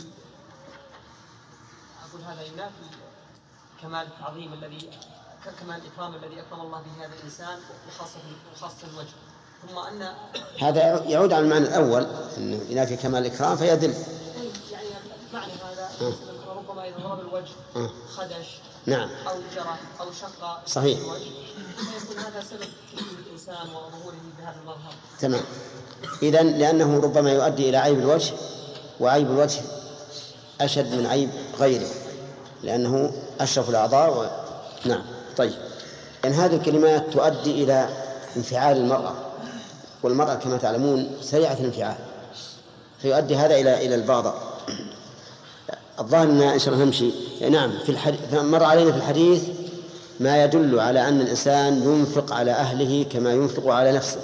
كمال التعظيم الذي كمال الإكرام الذي أكرم الله به هذا الإنسان وخاصة الوجه. ثم أن هذا يعود على المعنى الأول أنه ينافي كمال الإكرام فيدل. يعني معنى هذا ربما إذا ضرب الوجه خدش نعم أو جرح أو شق صحيح الوجه فيكون هذا سبب تشويه الإنسان وظهوره بهذا المظهر. تمام. إذن لأنه ربما يؤدي إلى عيب الوجه، وعيب الوجه أشد من عيب غيره لأنه أشرف الأعضاء نعم. طيب، إن هذه الكلمات تؤدي إلى انفعال المرأة، والمرأة كما تعلمون سريعة الانفعال، فيؤدي هذا إلى البغضاء. الظاهر أننا إن شاء الله نمشي. نعم، مر علينا في الحديث ما يدل على أن الإنسان ينفق على أهله كما ينفق على نفسه.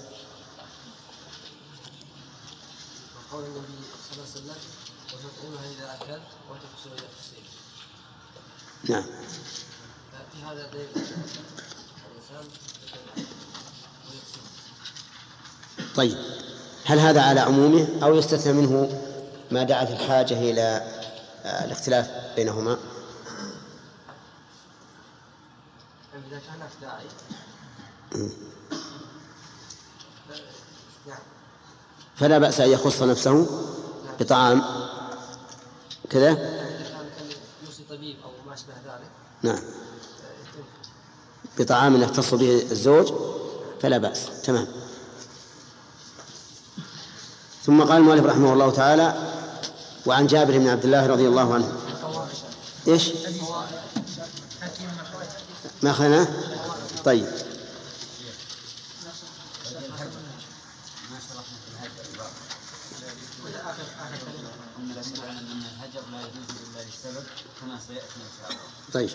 قول النبي صلى الله عليه وسلم وتطعمها إذا أكلت وتكسر إذا كسيت. نعم. في هذا دليل الإنسان ويكسر. طيب، هل هذا على عمومه أو يستثنى منه ما دعت الحاجة إلى الاختلاف بينهما؟ إذا كان داعي فلا بأس أن يخص نفسه بطعام كذا. إذا كان يوصي طبيب أو ما أشبه ذلك نعم، بطعام يختص به الزوج فلا بأس. تمام. ثم قال المؤلف رحمه الله تعالى: وعن جابر بن عبد الله رضي الله عنه. إيش ما أخذناه؟ طيب. طيب،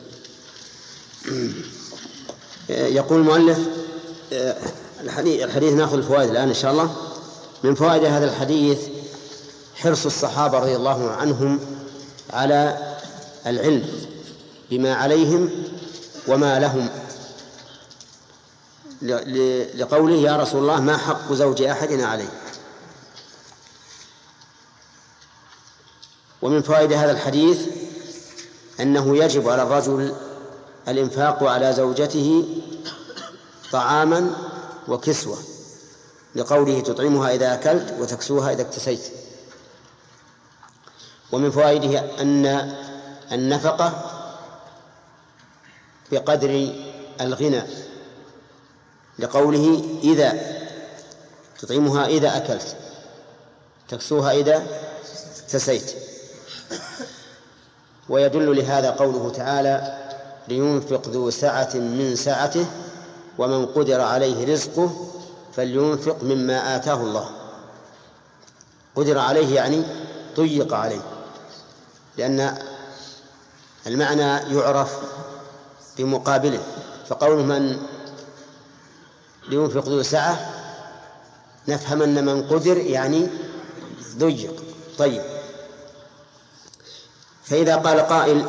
يقول المؤلف الحديث نأخذ الفوائد الآن إن شاء الله. من فوائد هذا الحديث حرص الصحابة رضي الله عنهم على العلم بما عليهم وما لهم، لقوله: يا رسول الله ما حق زوج أحدنا عليه. ومن فوائد هذا الحديث أنه يجب على الرجل الإنفاق على زوجته طعاما وكسوة، لقوله: تطعمها إذا أكلت وتكسوها إذا اكتسيت. ومن فوائده أن النفقة بقدر الغنى، لقوله: إذا تطعمها إذا أكلت تكسوها إذا اكتسيت. ويدل لهذا قوله تعالى: لينفق ذو سعة من سعته ومن قدر عليه رزقه فلينفق مما آتاه الله. قدر عليه يعني ضيق عليه، لأن المعنى يعرف بمقابله، فقوله من لينفق ذو سعة نفهم أن من قدر يعني ضيق. طيب، فإذا قال قائل: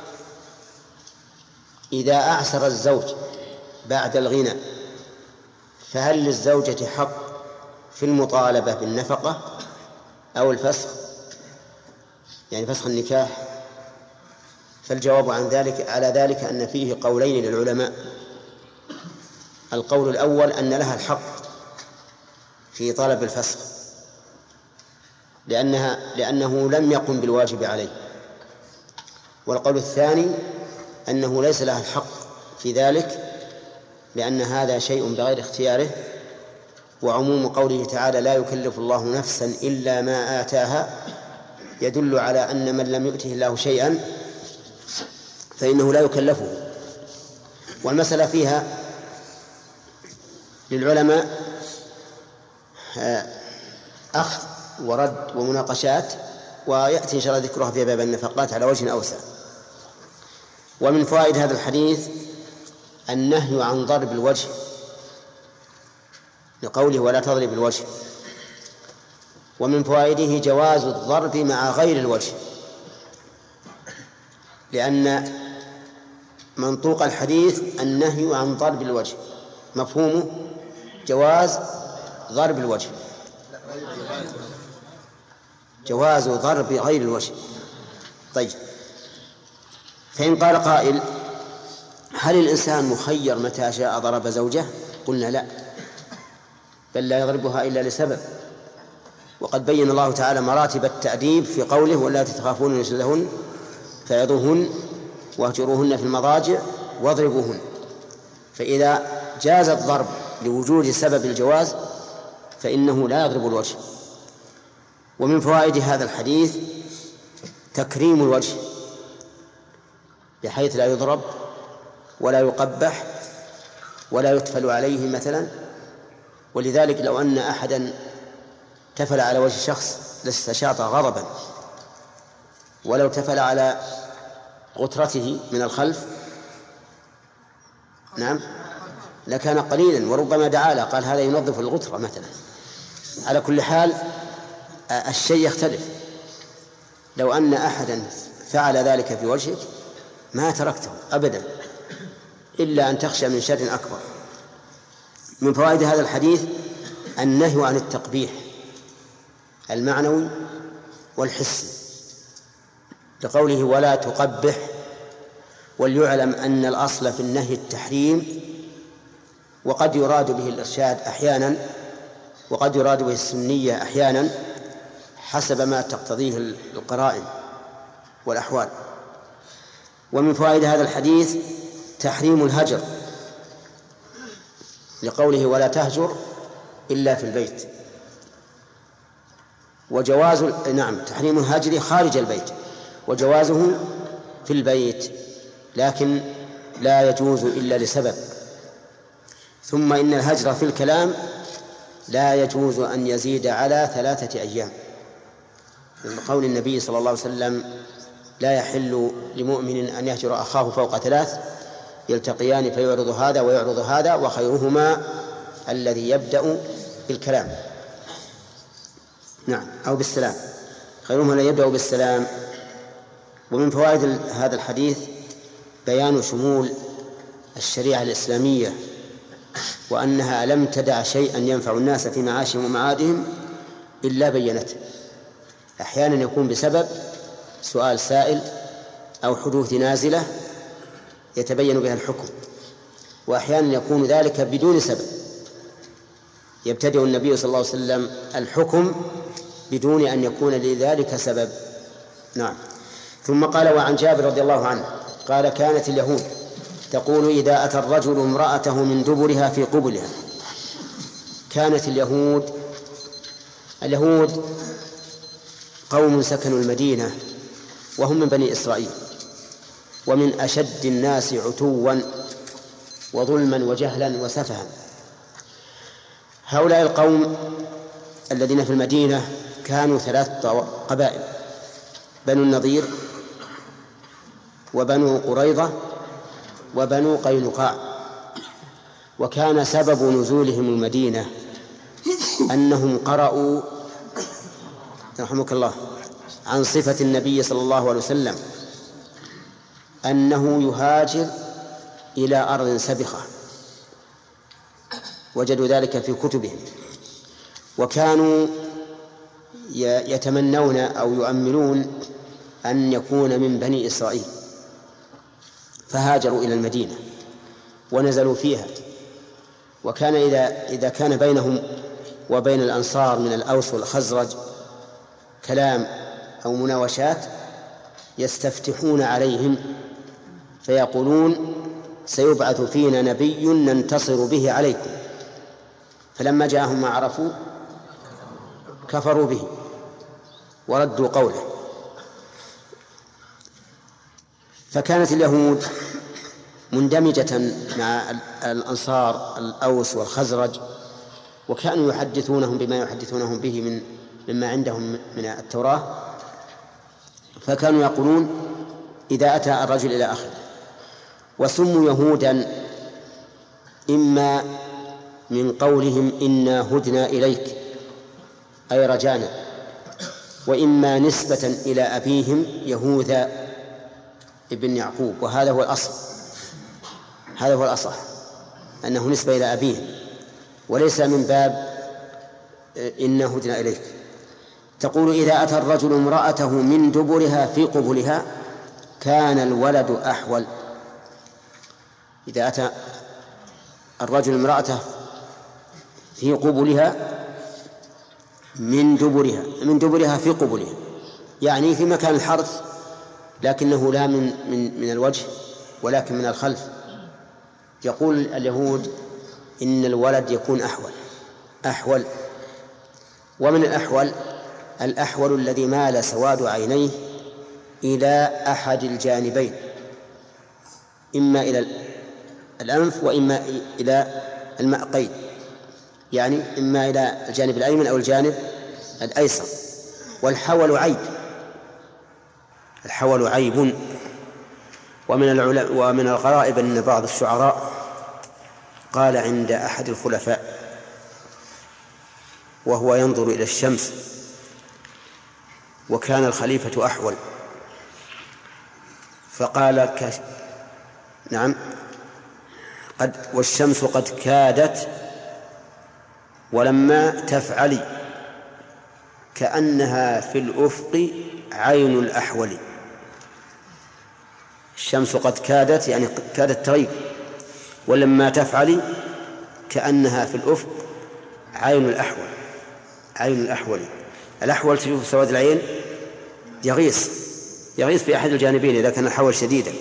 إذا أعسر الزوج بعد الغنى فهل للزوجة حق في المطالبة بالنفقة أو الفسخ، يعني فسخ النكاح؟ فالجواب على ذلك أن فيه قولين للعلماء. القول الأول أن لها الحق في طلب الفسخ لأنه لم يقم بالواجب عليه. والقول الثاني أنه ليس لها الحق في ذلك لأن هذا شيء بغير اختياره، وعموم قوله تعالى: لا يكلف الله نفسا إلا ما آتاها، يدل على أن من لم يؤته الله شيئا فإنه لا يكلفه. والمسألة فيها للعلماء أخذ ورد ومناقشات، ويأتي إن شاء الله ذكرها في باب النفقات على وجه أوسع. ومن فوائد هذا الحديث النهي عن ضرب الوجه لقوله ولا تضرب الوجه. ومن فوائده جواز الضرب مع غير الوجه، لأن منطوق الحديث النهي عن ضرب الوجه، مفهومه جواز ضرب الوجه، جواز ضرب غير الوجه. طيب، فإن قال قائل هل الإنسان مخير متى شاء ضرب زوجه؟ قلنا لا، بل لا يضربها إلا لسبب. وقد بين الله تعالى مراتب التأديب في قوله واللاتي تخافون نشوزهن فعظوهن واهجروهن في المضاجع واضربوهن. فإذا جاز الضرب لوجود سبب الجواز فإنه لا يضرب الوجه. ومن فوائد هذا الحديث تكريم الوجه بحيث لا يضرب ولا يقبح ولا يتفل عليه مثلا. ولذلك لو أن أحدا تفل على وجه شخص لاستشاط غضبا، ولو تفل على غترته من الخلف نعم لكان قليلا، وربما دعا له قال هذا ينظف الغترة مثلا. على كل حال الشيء يختلف. لو أن أحدا فعل ذلك في وجهك ما تركته أبدا إلا أن تخشى من شر أكبر. من فوائد هذا الحديث النهي عن التقبيح المعنوي والحسي لقوله ولا تقبح. وليعلم أن الأصل في النهي التحريم، وقد يراد به الإرشاد أحيانا وقد يراد به السنية أحيانا حسب ما تقتضيه القرائن والأحوال. ومن فوائد هذا الحديث تحريم الهجر لقوله ولا تهجر إلا في البيت، وجواز تحريم الهجر خارج البيت وجوازه في البيت، لكن لا يجوز إلا لسبب. ثم إن الهجر في الكلام لا يجوز أن يزيد على 3 أيام، من قول النبي صلى الله عليه وسلم لا يحل لمؤمن أن يهجر أخاه فوق 3 يلتقيان فيعرض هذا ويعرض هذا وخيرهما الذي يبدأ بالكلام أو بالسلام، خيرهما الذي يبدأ بالسلام. ومن فوائد هذا الحديث بيان شمول الشريعة الإسلامية، وأنها لم تدع شيئا ينفع الناس في معاشهم ومعادهم إلا بينته. أحيانا يكون بسبب سؤال سائل أو حدوث نازلة يتبين بها الحكم، وأحيانا يكون ذلك بدون سبب يبتدئ النبي صلى الله عليه وسلم الحكم بدون أن يكون لذلك سبب. ثم قال وعن جابر رضي الله عنه قال كانت اليهود تقول إذا أتى الرجل امرأته من دبرها في قبلها. كانت اليهود قوم سكنوا المدينة وهم من بني إسرائيل، ومن أشد الناس عتوا وظلما وجهلا وسفها. هؤلاء القوم الذين في المدينة كانوا 3 قبائل: بنو النضير وبنو قريظة وبنو قينقاع. وكان سبب نزولهم المدينة أنهم قرأوا رحمك الله عن صفة النبي صلى الله عليه وسلم أنه يهاجر إلى أرض سبخة، وجدوا ذلك في كتبهم، وكانوا يتمنون أو يؤملون أن يكون من بني إسرائيل، فهاجروا إلى المدينة ونزلوا فيها. وكان إذا كان بينهم وبين الأنصار من الأوس والخزرج كلام أو مناوشات يستفتحون عليهم فيقولون سيبعث فينا نبي ننتصر به عليكم، فلما جاءهم ما عرفوا كفروا به وردوا قوله. فكانت اليهود مندمجة مع الأنصار الأوس والخزرج، وكانوا يحدثونهم بما يحدثونهم به مما عندهم من التوراة، فكانوا يقولون إذا أتى الرجل إلى آخره. وسموا يهودا إما من قولهم إنا هدنا إليك أي رجانا، وإما نسبة إلى أبيهم يهوذا ابن يعقوب، وهذا هو الأصل، هذا هو الأصح أنه نسبة إلى أبيهم وليس من باب إنا هدنا إليك. تقول إذا أتى الرجل امرأته من دبرها في قبلها كان الولد أحول. إذا أتى الرجل امرأته في قبلها من دبرها في قبلها، يعني في مكان الحرث، لكنه لا من الوجه ولكن من الخلف. يقول اليهود إن الولد يكون أحول. ومن الأحول الذي مال سواد عينيه إلى أحد الجانبين، إما إلى الأنف وإما إلى المأقين، يعني إما إلى الجانب الأيمن أو الجانب الأيسر. والحول عيب، الحول عيب. ومن الغرائب أن بعض الشعراء قال عند أحد الخلفاء وهو ينظر إلى الشمس وكان الخليفة أحول، فقال نعم والشمس قد كادت ولما تفعلي كأنها في الأفق عين الأحول. الشمس قد كادت يعني كادت تغيب، ولما تفعلي كأنها في الأفق عين الأحول. الأحول تشوف سواد العين يغيص في أحد الجانبين إذا كان الحول شديدا.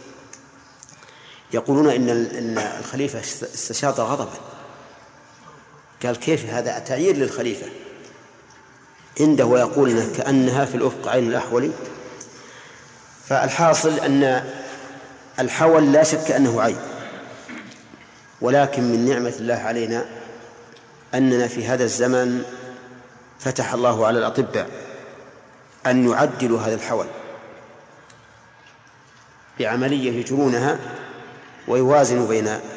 يقولون إن الخليفة استشاط غضبا، قال كيف هذا تعيير للخليفة عنده ويقول إنه كأنها في الأفق عين الأحول. فالحاصل أن الحول لا شك أنه عيب، ولكن من نعمة الله علينا أننا في هذا الزمن فتح الله على الأطباء أن يعدلوا هذا الحول بعملية يجرونها ويوازنوا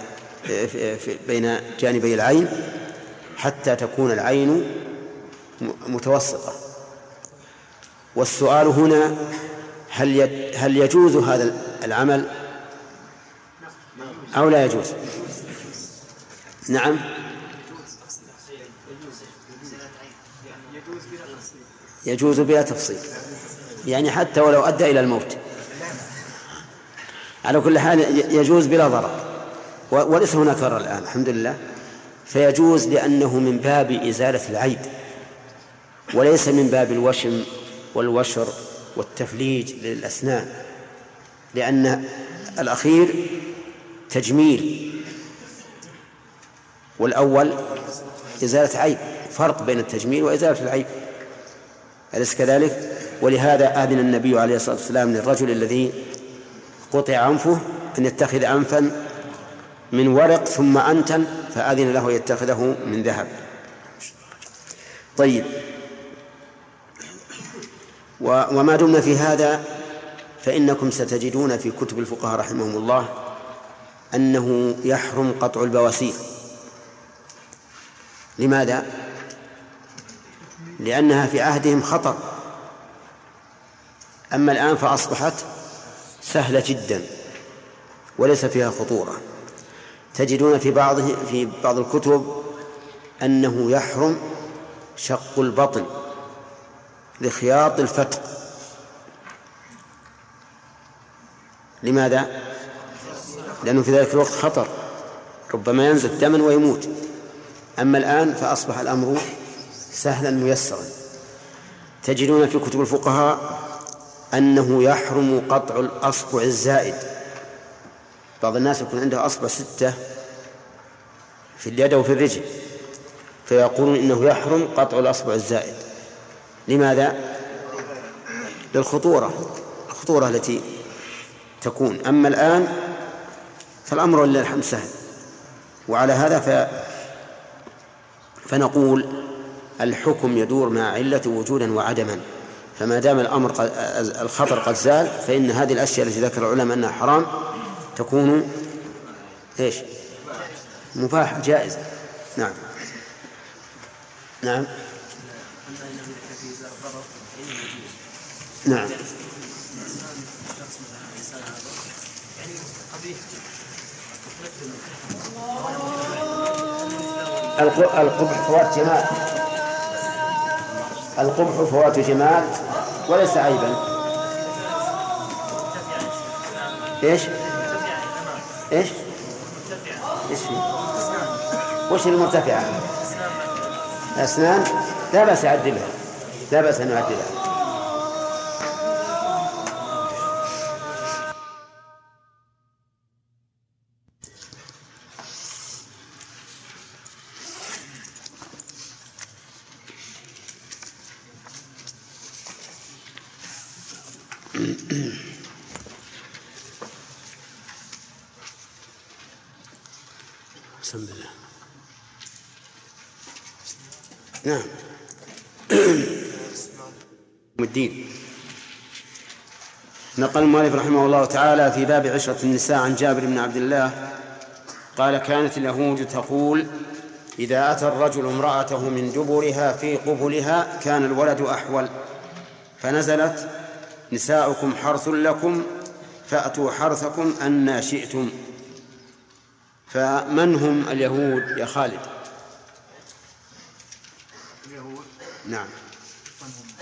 بين جانبي العين حتى تكون العين متوسطة. والسؤال هنا هل يجوز هذا العمل أو لا يجوز؟ نعم يجوز بلا تفصيل، يعني حتى ولو أدى إلى الموت. على كل حال يجوز بلا ضرر، وليس هناك ضرر الآن الحمد لله، فيجوز لأنه من باب إزالة العيب وليس من باب الوشم والوشر والتفليج للأسنان، لأن الأخير تجميل والأول إزالة عيب، فرق بين التجميل وإزالة العيب، أليس كذلك؟ ولهذا آذن النبي عليه الصلاة والسلام للرجل الذي قطع أنفه أن يتخذ أنفا من ورق ثم أنتن، فآذن له يتخذه من ذهب. طيب، وما دمنا في هذا فإنكم ستجدون في كتب الفقهاء رحمهم الله أنه يحرم قطع البواسير. لماذا؟ لأنها في عهدهم خطر، أما الآن فأصبحت سهلة جدا وليس فيها خطورة. تجدون في بعض الكتب أنه يحرم شق البطن لخياط الفتق. لماذا؟ لأنه في ذلك الوقت خطر، ربما ينزف دما ويموت. أما الآن فأصبح الأمر سهلا ميسرا. تجدون في كتب الفقهاء أنه يحرم قطع الأصبع الزائد. بعض الناس يكون عنده أصبع 6 في اليد وفي الرجل، فيقولون إنه يحرم قطع الأصبع الزائد. لماذا؟ للخطورة، الخطورة التي تكون. أما الآن فالأمر لله الحمد سهل. وعلى هذا فنقول الحكم يدور مع علة وجودا وعدما، فما دام الخطر قد زال فإن هذه الأشياء التي ذكر العلماء أنها حرام تكون إيش؟ مباحة جائزة. نعم. نعم. نعم. القبح فوات جمال، القبح فوات جمال وليس عيبا. ايش ايش ايش وش المرتفعة؟ أسنان لا بأس يعدلها، لا بأس أن يعدلها. بسم الله. نعم. الدين. نقل المؤلف رحمه الله تعالى في باب عشرة النساء عن جابر بن عبد الله قال: كانت اليهود تقول: إذا أتى الرجل امرأته من دبرها في قبلها كان الولد أحول، فنزلت: نساؤكم حرث لكم فأتوا حرثكم أنى شئتم. فمن هم اليهود يا خالد؟ اليهود نعم. من هم؟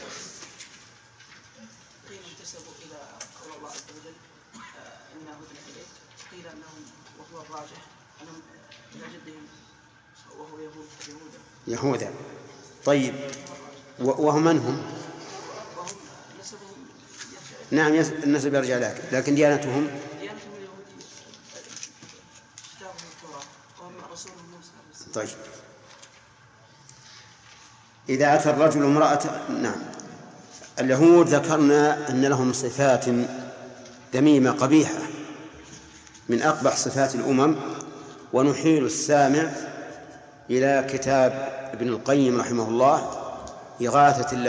قيل انتسبوا إلى قول الله عز وجل إنا هدنا إليك، قيل أنهم وهو الراجح أنهم إلى جدهم وهو يهودا. طيب وهم من هم؟ وهم نسبهم نعم النسب يرجع لكن ديانتهم اليهودية، كتابهم التوراة وهم رسولهم موسى. طيب. إذا أتى الرجل امرأة، نعم، اليهود ذكرنا أن لهم صفات ذميمة قبيحة من أقبح صفات الأمم، ونحيل السامع إلى كتاب ابن القيم رحمه الله إغاثة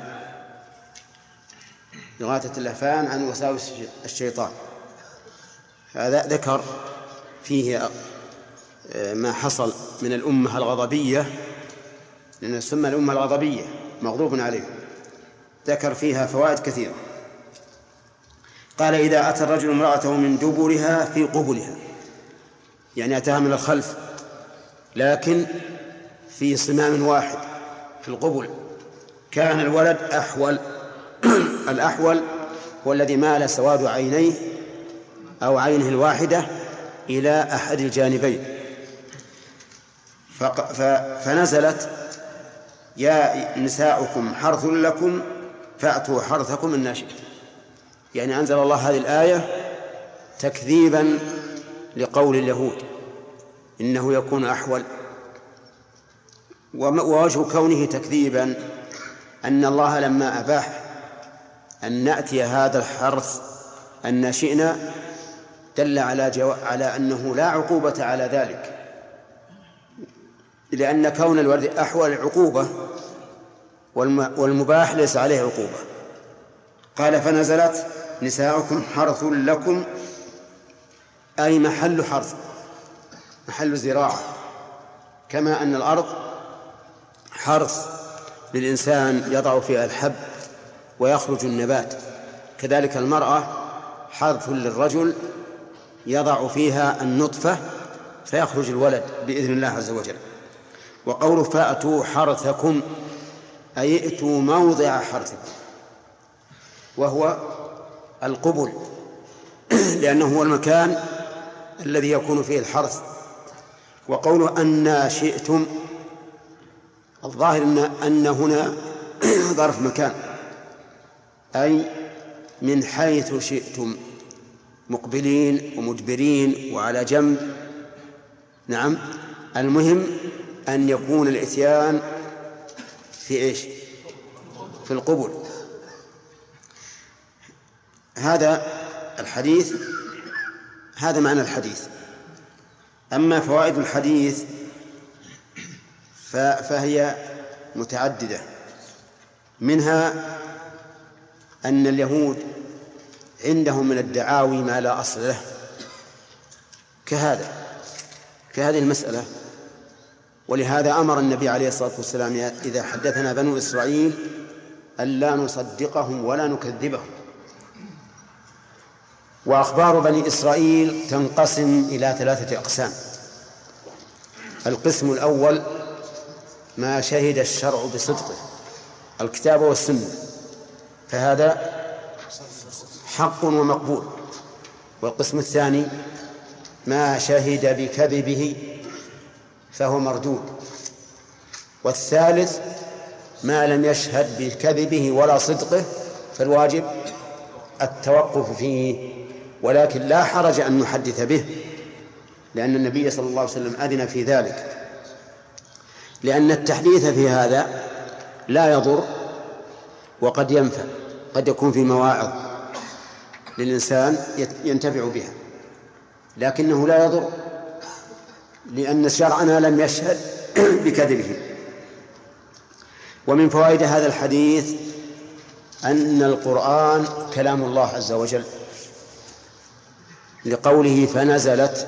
اللهفان عن وساوس الشيطان. هذا ذكر فيه ما حصل من الأمة الغضبية، لأن سمى الأمة الغضبية مغضوب عليه، ذكر فيها فوائد كثيرة. قال: إذا أتى الرجل امرأته من دبرها في قبلها، يعني أتاها من الخلف لكن في صمام واحد في القبل، كان الولد أحول. الأحول هو الذي مال سواد عينيه أو عينه الواحدة إلى أحد الجانبين. فنزلت: يا نساؤكم حرث لكم فأتوا حرثكم أن شئتم. يعني أنزل الله هذه الآية تكذيبا لقول اليهود إنه يكون أحول. ووجه كونه تكذيبا أن الله لما أباح أن نأتي هذا الحرث أن شئنا دل على أنه لا عقوبة على ذلك، لأن كون الولد أحول عقوبة والمباح ليس عليه عقوبة. قال: فنزلت: نساؤكم حرث لكم، أي محل حرث، محل زراعة، كما أن الأرض حرث للإنسان يضع فيها الحب ويخرج النبات، كذلك المرأة حرث للرجل يضع فيها النطفة فيخرج الولد بإذن الله عز وجل. وقوله: فأتوا حرثكم، أي ائتوا موضع حرثكم، وهو القبل، لأنه هو المكان الذي يكون فيه الحرث. وقوله أن شئتم، الظاهر أن هنا ظرف مكان، أي من حيث شئتم، مقبلين ومدبرين وعلى جنب. نعم، المهم أن يكون الإتيان في إيش؟ في القبل. هذا الحديث هذا معنى الحديث. أما فوائد الحديث فهي متعددة، منها أن اليهود عندهم من الدعاوي ما لا أصل له كهذه المسألة، ولهذا أمر النبي عليه الصلاة والسلام إذا حدثنا بنو إسرائيل ألا نصدقهم ولا نكذبهم. وأخبار بني إسرائيل تنقسم إلى 3 أقسام. القسم الأول ما شهد الشرع بصدقه، الكتاب والسنة، فهذا حق ومقبول. والقسم الثاني ما شهد بكذبه فهو مردود. والثالث ما لم يشهد بكذبه ولا صدقه فالواجب التوقف فيه، ولكن لا حرج أن نحدث به، لأن النبي صلى الله عليه وسلم أذن في ذلك، لأن التحديث في هذا لا يضر وقد ينفع، قد يكون في مواعظ للإنسان ينتفع بها، لكنه لا يضر لأن شرعنا لم يشهد بكذبه. ومن فوائد هذا الحديث أن القرآن كلام الله عز وجل، لقوله فنزلت.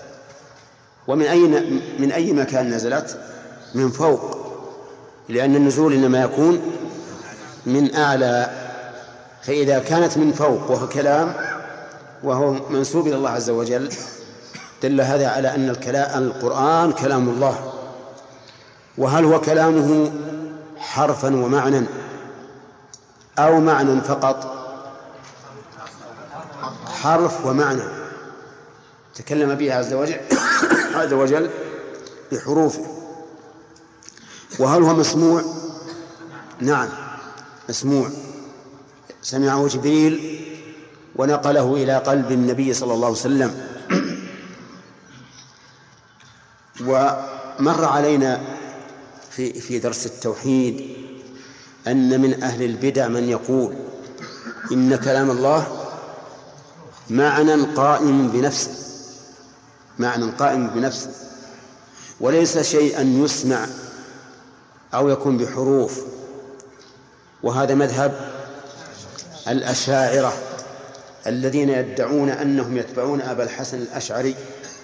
ومن أي مكان نزلت؟ من فوق، لأن النزول إنما يكون من أعلى، فإذا كانت من فوق وهو كلام وهو منسوب إلى الله عز وجل دل هذا على أن القرآن كلام الله. وهل هو كلامه حرفا ومعنى أو معنى فقط؟ حرف ومعنى، تكلم به عز وجل بحروفه. وهل هو مسموع؟ نعم مسموع، سمعه جبريل ونقله إلى قلب النبي صلى الله عليه وسلم. ومر علينا في درس التوحيد أن من أهل البدع من يقول إن كلام الله معنى قائم بنفسه وليس شيئا يسمع أو يكون بحروف، وهذا مذهب الأشاعرة الذين يدعون أنهم يتبعون أبا الحسن الأشعري.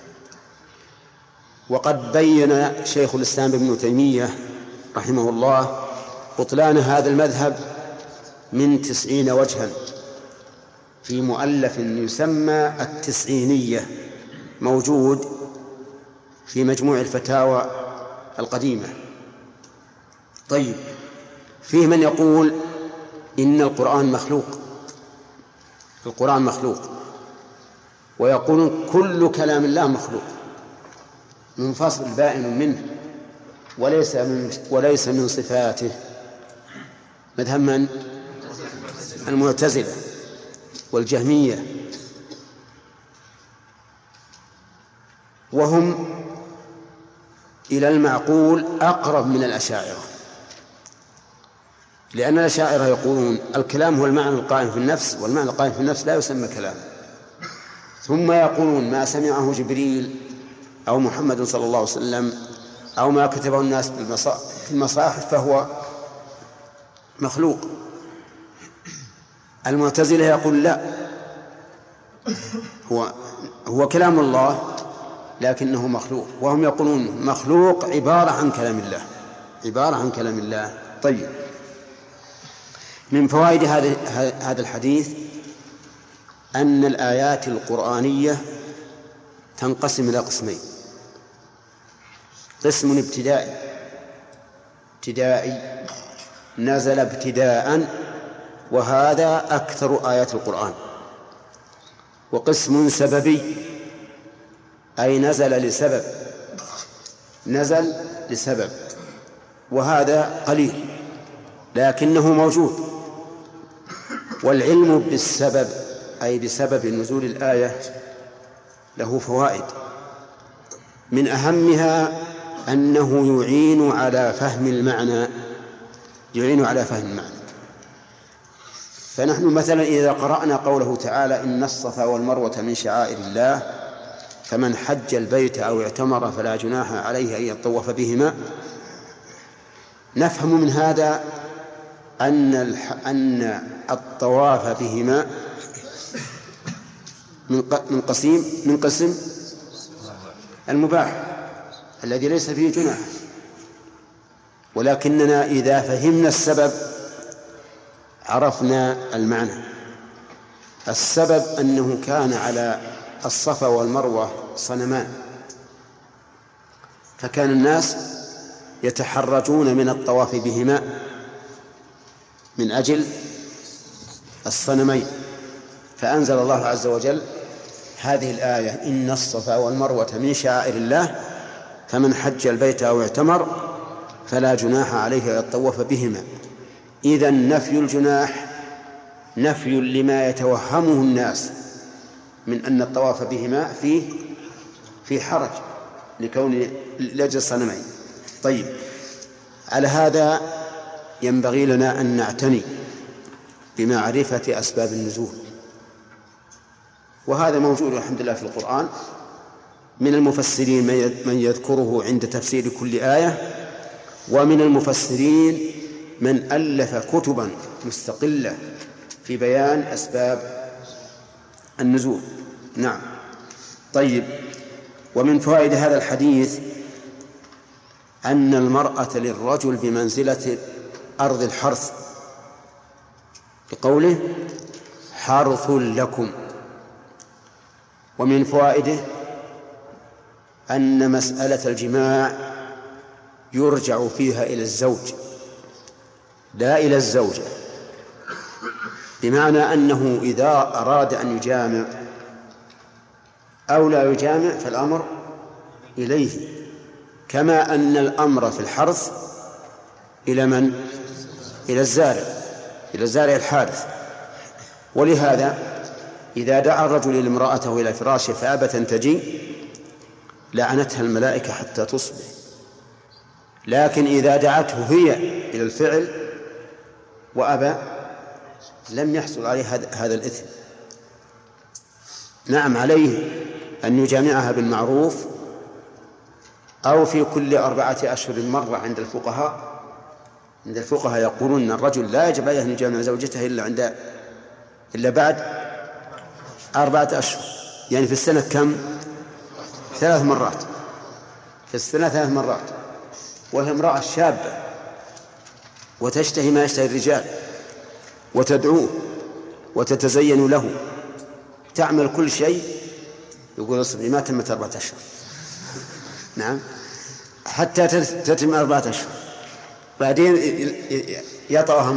وقد بين شيخ الإسلام ابن تيمية رحمه الله بطلان هذا المذهب من 90 وجها في مؤلف يسمى التسعينية، موجود في مجموع الفتاوى القديمة. طيب، فيه من يقول إن القرآن مخلوق، ويقولون كل كلام الله مخلوق منفصل بائن منه وليس من صفاته، مذهب من؟ المعتزلة والجهمية، وهم إلى المعقول أقرب من الأشاعرة، لأن الأشاعرة يقولون الكلام هو المعنى القائم في النفس، والمعنى القائم في النفس لا يسمى كلام. ثم يقولون ما سمعه جبريل أو محمد صلى الله عليه وسلم أو ما كتبه الناس في المصاحف فهو مخلوق. المعتزلة يقول لا، هو كلام الله لكنه مخلوق، وهم يقولون مخلوق عبارة عن كلام الله. طيب، من فوائد هذا الحديث أن الآيات القرآنية تنقسم إلى قسمين: قسم ابتدائي نزل ابتداء وهذا أكثر آيات القرآن، وقسم سببي أي نزل لسبب وهذا قليل لكنه موجود. والعلم بالسبب أي بسبب نزول الآية له فوائد، من أهمها أنه يعين على فهم المعنى. فنحن مثلا إذا قرأنا قوله تعالى إن الصفا والمروة من شعائر الله فمن حج البيت أو اعتمر فلا جناح عليه أن يطوف بهما، نفهم من هذا أن الطواف بهما من قسم المباح الذي ليس فيه جناح، ولكننا إذا فهمنا السبب عرفنا المعنى. السبب أنه كان على الصفا والمروة صنمان، فكان الناس يتحرجون من الطواف بهما من أجل الصنمين، فأنزل الله عز وجل هذه الآية إن الصفا والمروة من شعائر الله فمن حج البيت أو اعتمر فلا جناح عليه أن يطوف بهما. إذن نفي الجناح نفي لما يتوهمه الناس من أن الطواف بهما في حرج لأجل الصنمين. طيب، على هذا ينبغي لنا أن نعتني بمعرفة أسباب النزول، وهذا موجود الحمد لله في القرآن. من المفسرين من يذكره عند تفسير كل آية، ومن المفسرين من ألف كتبا مستقلة في بيان أسباب النزول. نعم. طيب، ومن فوائد هذا الحديث أن المرأة للرجل بمنزلة أرض الحرث، بقوله حرث لكم. ومن فوائده أن مسألة الجماع يرجع فيها إلى الزوج لا إلى الزوجة، بمعنى أنه إذا أراد أن يجامع أو لا يجامع فالأمر إليه، كما أن الأمر في الحرث إلى من؟ إلى الزارع الحارث. ولهذا إذا دعا الرجل لامرأته إلى فراشه فأبت أن تجي لعنتها الملائكة حتى تصبح، لكن إذا دعته هي إلى الفعل وأبى لم يحصل عليه هذا الإثم. نعم، عليه أن يجامعها بالمعروف أو في كل 4 أشهر مرة. عند الفقهاء يقولون أن الرجل لا يجب عليه أن يجامع زوجته إلا بعد 4 أشهر، يعني في السنة كم؟ 3 مرات في السنة 3 مرات. وهي امرأة شابة وتشتهي ما يشتهي الرجال وتدعوه وتتزين له، تعمل كل شيء. يقول اصبري ما تمت 4 أشهر. نعم، حتى تتم 4 أشهر، بعدين يطأها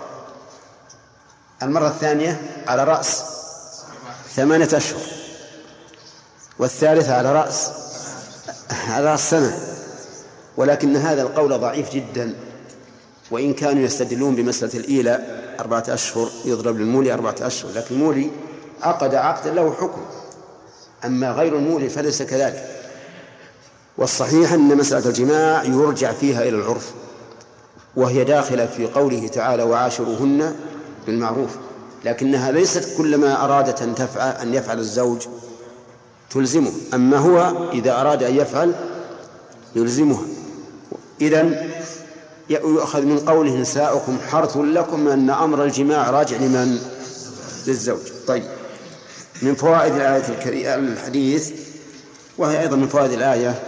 المرة الثانية على رأس 8 أشهر، والثالثة على رأس سنة. ولكن هذا القول ضعيف جدا، وإن كانوا يستدلون بمسألة الإيلاء 4 أشهر يضرب للمولي 4 أشهر، لكن المولي عقد عقدا له حكم، أما غير المولي فليس كذلك. والصحيح أن مسألة الجماع يرجع فيها إلى العرف، وهي داخلة في قوله تعالى وعاشروهن بالمعروف، لكنها ليست كلما أرادت أن يفعل الزوج تلزمه، أما هو إذا أراد أن يفعل يلزمها. إذن يؤخذ من قوله نساؤكم حرث لكم أن أمر الجماع راجع للزوج. طيب، من فوائد الآية الحديث، وهي أيضا من فوائد الآية،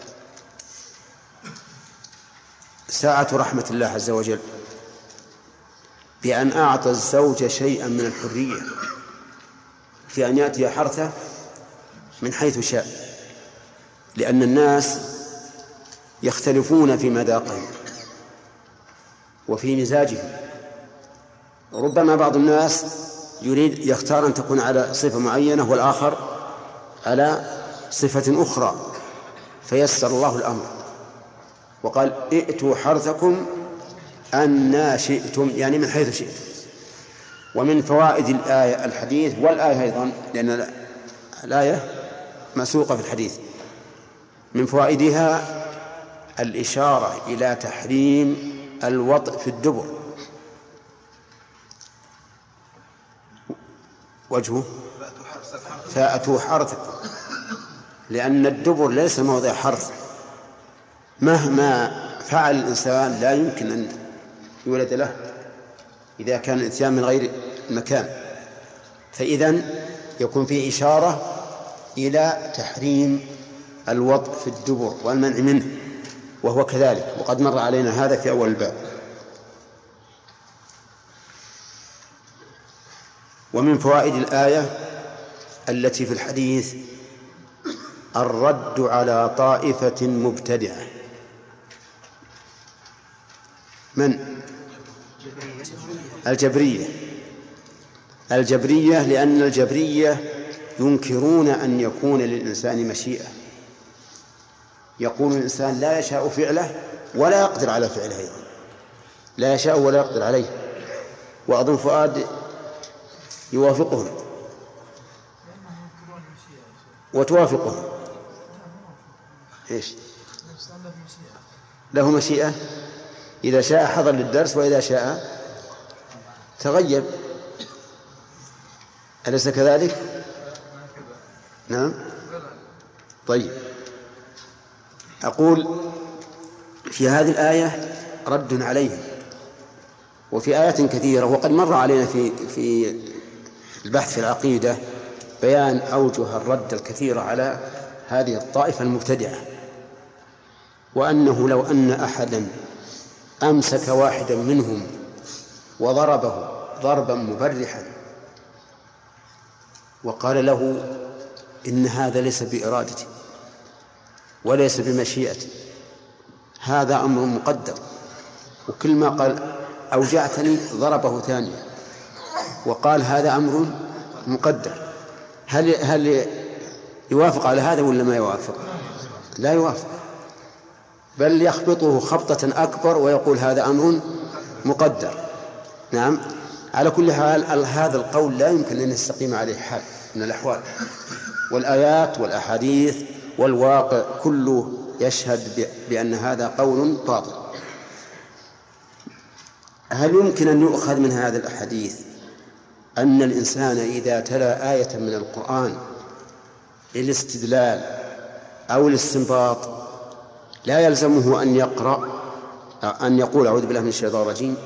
ساعة رحمة الله عز وجل بأن أعطى الزوج شيئا من الحرية في أن يأتي حرثه من حيث شاء، لأن الناس يختلفون في مذاقهم وفي مزاجهم. ربما بعض الناس يريد يختار أن تكون على صفة معينة والآخر على صفة أخرى، فيسر الله الأمر وقال ائتوا حرثكم أن شئتم، يعني من حيث شئتم. ومن فوائد الآية الحديث والآية أيضا، لأن الآية مسوقة في الحديث، من فوائدها الإشارة إلى تحريم الوطء في الدبر، وجهه فأتوا حرثكم، لأن الدبر ليس موضع حرث. مهما فعل الإنسان لا يمكن أن يولد له إذا كان الإتيان من غير المكان، فإذن يكون فيه إشارة إلى تحريم الوطء في الدبر والمنع منه، وهو كذلك، وقد مر علينا هذا في أول الباب. ومن فوائد الآية التي في الحديث الرد على طائفة مبتدعة. من؟ الجبرية، لأن الجبرية ينكرون أن يكون للإنسان مشيئة، يقول الإنسان لا يشاء فعله ولا يقدر على فعله أيضا، لا يشاء ولا يقدر عليه. وأظن فؤاد يوافقهم وتوافقهم. إيش؟ له مشيئة، إذا شاء حضر للدرس وإذا شاء تغيب، أليس كذلك؟ نعم. طيب، أقول في هذه الآية رد عليهم، وفي آيات كثيرة، وقد مر علينا في البحث في العقيدة بيان أوجه الرد الكثيرة على هذه الطائفة المبتدعة، وأنه لو أن أحدا أمسك واحدا منهم وضربه ضربا مبرحا وقال له إن هذا ليس بإرادتي وليس بمشيئتي، هذا أمر مقدر، وكل ما قال أوجعتني ضربه ثانيا وقال هذا أمر مقدر، هل يوافق على هذا ولا ما يوافق؟ لا يوافق، بل يخبطه خبطة أكبر ويقول هذا أمر مقدر. نعم. على كل حال هذا القول لا يمكن أن يستقيم عليه حال من الأحوال، والآيات والأحاديث والواقع كله يشهد بأن هذا قول باطل. هل يمكن أن يؤخذ من هذا الحديث أن الإنسان إذا تلا آية من القرآن للاستدلال أو الاستنباط لا يلزمه أن يقول أعوذ بالله من الشيطان الرجيم؟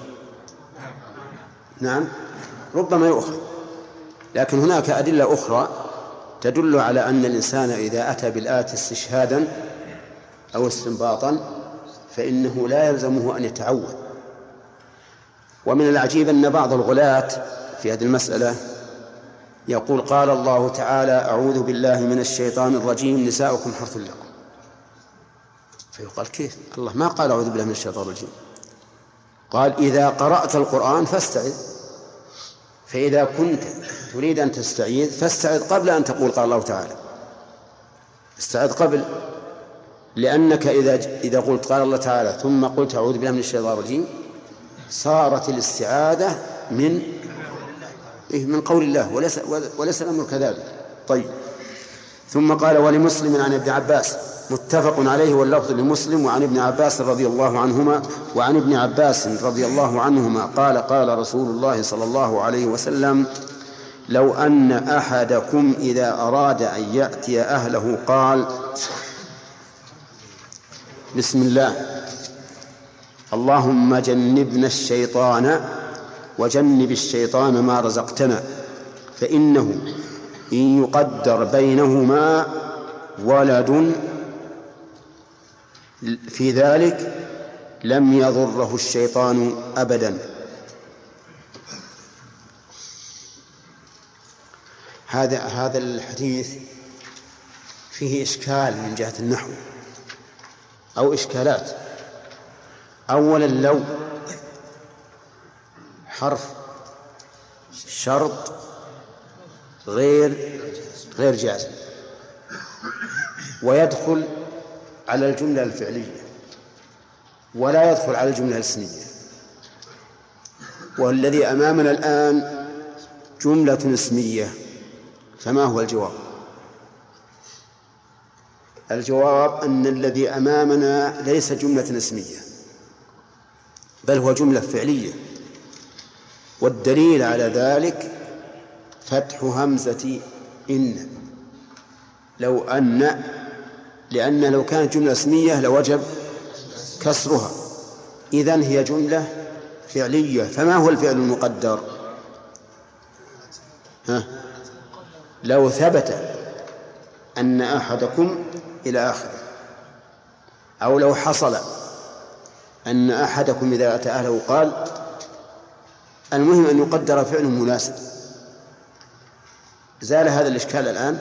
نعم، ربما يؤخذ، لكن هناك أدلة أخرى تدل على أن الإنسان إذا أتى بالآية استشهادا أو استنباطا فإنه لا يلزمه أن يتعوذ. ومن العجيب أن بعض الغلاة في هذه المسألة يقول قال الله تعالى أعوذ بالله من الشيطان الرجيم نساؤكم حرث لكم، فيقال كيف؟ الله ما قال أعوذ بالله من الشيطان الرجيم، قال إذا قرأت القرآن فاستعذ، فإذا كنت تريد أن تستعيذ فاستعذ قبل أن تقول قال الله تعالى، استعذ قبل، لأنك إذا قلت قال الله تعالى ثم قلت أعوذ بالله من الشيطان الرجيم صارت الاستعاذة من قول الله، وليس الأمر كذلك. طيب، ثم قال ولمسلم عن ابن عباس، متفق عليه واللفظ لمسلم، وعن ابن عباس رضي الله عنهما قال قال رسول الله صلى الله عليه وسلم لو أن أحدكم إذا أراد أن يأتي أهله قال بسم الله اللهم جنبنا الشيطان وجنب الشيطان ما رزقتنا، فإنه إن يقدر بينهما ولد في ذلك لم يضره الشيطان أبدا. هذا الحديث فيه إشكال من جهة النحو أو إشكالات. أولا لو حرف شرط غير جازم ويدخل على الجملة الفعلية ولا يدخل على الجملة الاسمية، والذي أمامنا الآن جملة اسمية، فما هو الجواب؟ الجواب أن الذي أمامنا ليس جملة اسمية بل هو جملة فعلية، والدليل على ذلك فتح همزة إن، لو أن، لأن لو كانت جملة اسمية لوجب كسرها، إذن هي جملة فعلية. فما هو الفعل المقدر؟ لو ثبت أن أحدكم إلى آخره، أو لو حصل أن أحدكم إذا أتى أهله قال. المهم أن يقدر فعل مناسب. زال هذا الإشكال الآن.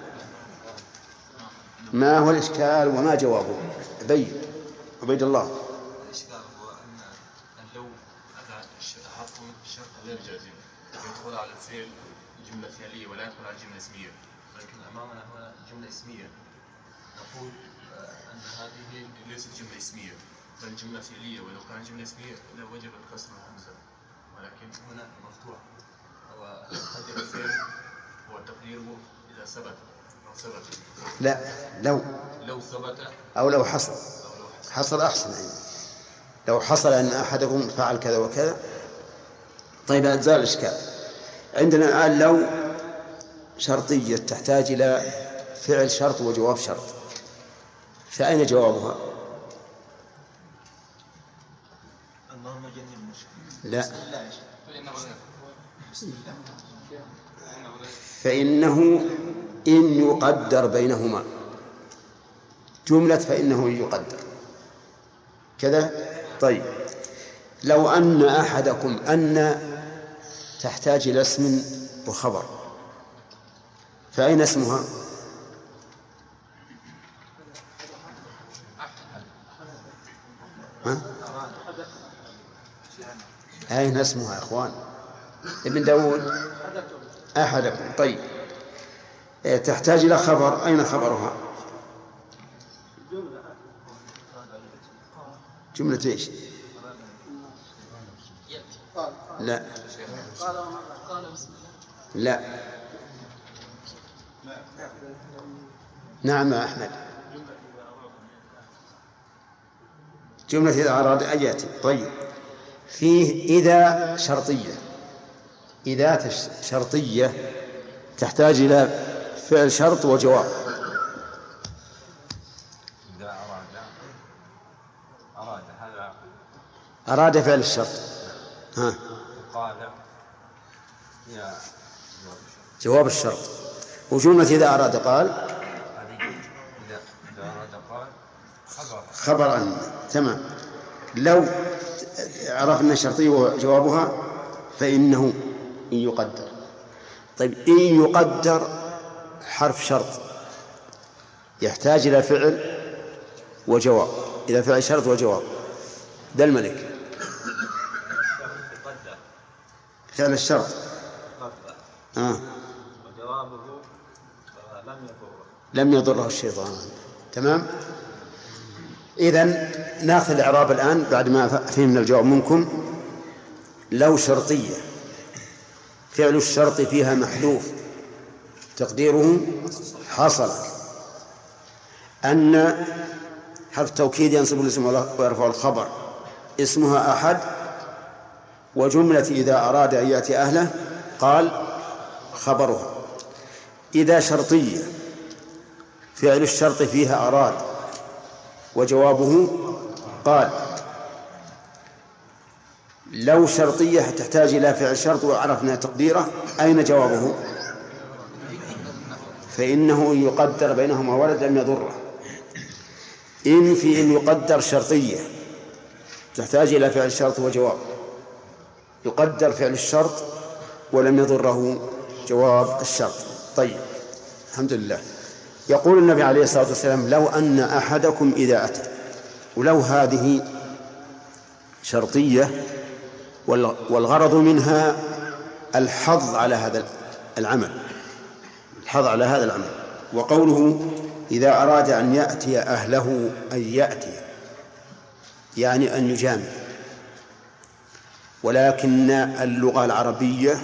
ما هو الإشكال وما جوابه؟ عبيد الله. الإشكال هو أن لو أتى حرف الشرط غير جازم يدخل على الفعل جملة فعلية ولا يدخل على جملة اسمية، ولكن أمامنا هنا جملة اسمية، نقول أن هذه ليست جملة اسمية بل جملة فعلية، ولو كانت جملة اسمية لوجب الكسر الهمزة، ولكن هنا مفتوح. وقدر الفعل وتقديره إذا ثبت أو ثبت. لا، لو ثبت أو لو حصل أحسن. لو حصل أن أحدكم فعل كذا وكذا. طيب، أجزاء الإشكال عندنا الآن لو شرطية تحتاج إلى فعل شرط وجواب شرط، فأين جوابها؟ لا، فإنه إن يقدر بينهما جملة، فإنه يقدر كذا. طيب، لو أن أحدكم أن تحتاج إلى اسم وخبر، فأين اسمها؟ أين اسمها يا أخوان؟ ابن داود أحدكم. طيب، تحتاج إلى خبر، أين خبرها؟ جملة إيش؟ لا. نعم يا أحمد، جملة إذا أراد أن يأتي. طيب، فيه إذا شرطية، إذا شرطية تحتاج إلى فعل شرط وجواب. أراد فعل الشرط، جواب الشرط. وجملة إذا أراد قال خبر أن. تمام. لو عرفنا الشرطية وجوابها فإنه إن يقدر. طيب، إن يقدر حرف شرط يحتاج إلى فعل وجواب، إلى فعل شرط وجواب. ده الملك فعل الشرط وجوابه لم يضره الشيطان. تمام. إذن نأخذ الإعراب الآن بعد ما فهمنا الجواب منكم. لو شرطية فعل الشرط فيها محذوف تقديره حصل، أن حرف توكيد ينصب الاسم ويرفع الخبر، اسمها أحد، وجملة إذا أراد أن يأتي أهله قال خبرها. إذا شرطية فعل الشرط فيها أراد وجوابه قال. لو شرطية تحتاج إلى فعل شرط وعرفنا تقديره، أين جوابه؟ فإنه يقدر بينهما ولد لم يضره. إن في إن يقدر شرطية تحتاج إلى فعل شرط وجواب، يقدر فعل الشرط ولم يضره جواب الشرط. طيب، الحمد لله. يقول النبي عليه الصلاة والسلام لو أن أحدكم إذا أتى، ولو هذه شرطية والغرض منها الحظ على هذا العمل، الحظ على هذا العمل. وقوله إذا أراد أن يأتي أهله أن يأتي يعني أن يجامع، ولكن اللغة العربية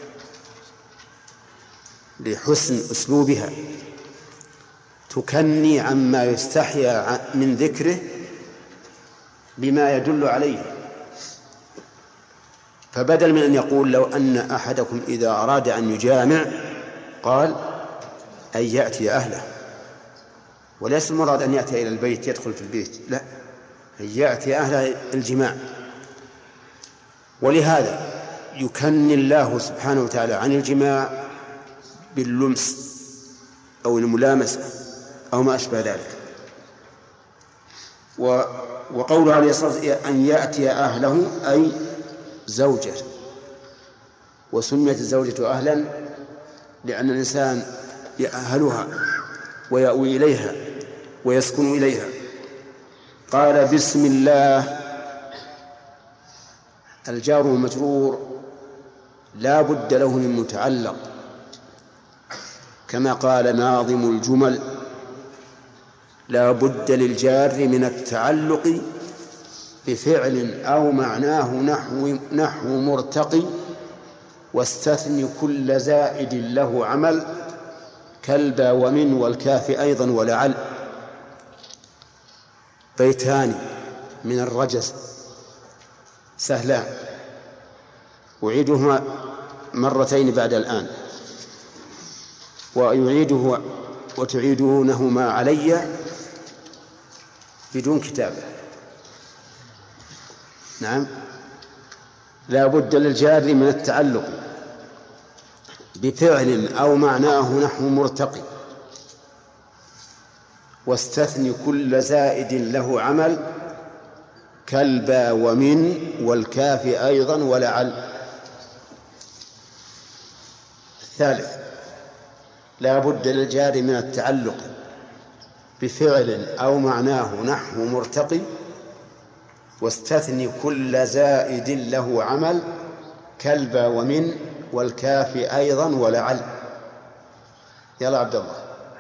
لحسن أسلوبها تكني عما يستحيا من ذكره بما يدل عليه، فبدل من أن يقول لو أن أحدكم إذا أراد أن يجامع قال أن يأتي أهله، وليس المراد أن يأتي إلى البيت يدخل في البيت، لا، أن يأتي أهل الجماع. ولهذا يكني الله سبحانه وتعالى عن الجماع باللمس أو الملامسة أو ما أشبه ذلك. وقوله عليه الصلاة والسلام أن يأتي أهله أي زوجة، وسميت الزوجة أهلا لأن الإنسان يأهلها ويأوي إليها ويسكن إليها. قال بسم الله، الجار والمجرور لا بد له من متعلق، كما قال ناظم الجمل لا بد للجار من التعلق بفعل أو معناه نحو مرتقي، واستثني كل زائد له عمل كالبا ومن والكاف أيضا ولعل. بيتان من الرجز سهلان أعيدهما مرتين بعد الآن، ويعيده وتعيدونهما علي بدون كتابة. نعم، لا بد للجار من التعلق بفعل أو معناه نحو مرتقي، واستثني كل زائد له عمل كالبا ومن والكاف أيضا ولعل. الثالث لا بد للجار من التعلق بفعل أو معناه نحو مرتقي، واستثني كل زائد له عمل كالبا ومن والكاف أيضا ولعل. يلا عبد الله.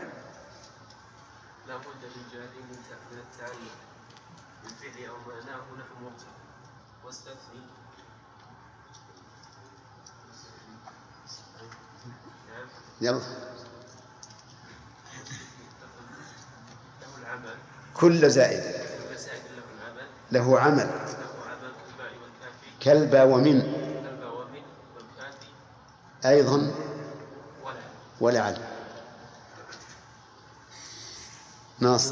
لا بد للجار من التعلق بالفعل أو معناه نحو مرتقي، واستثني يلا كل زائد له عمل كالبا ومن أيضا ولعل. ناصر.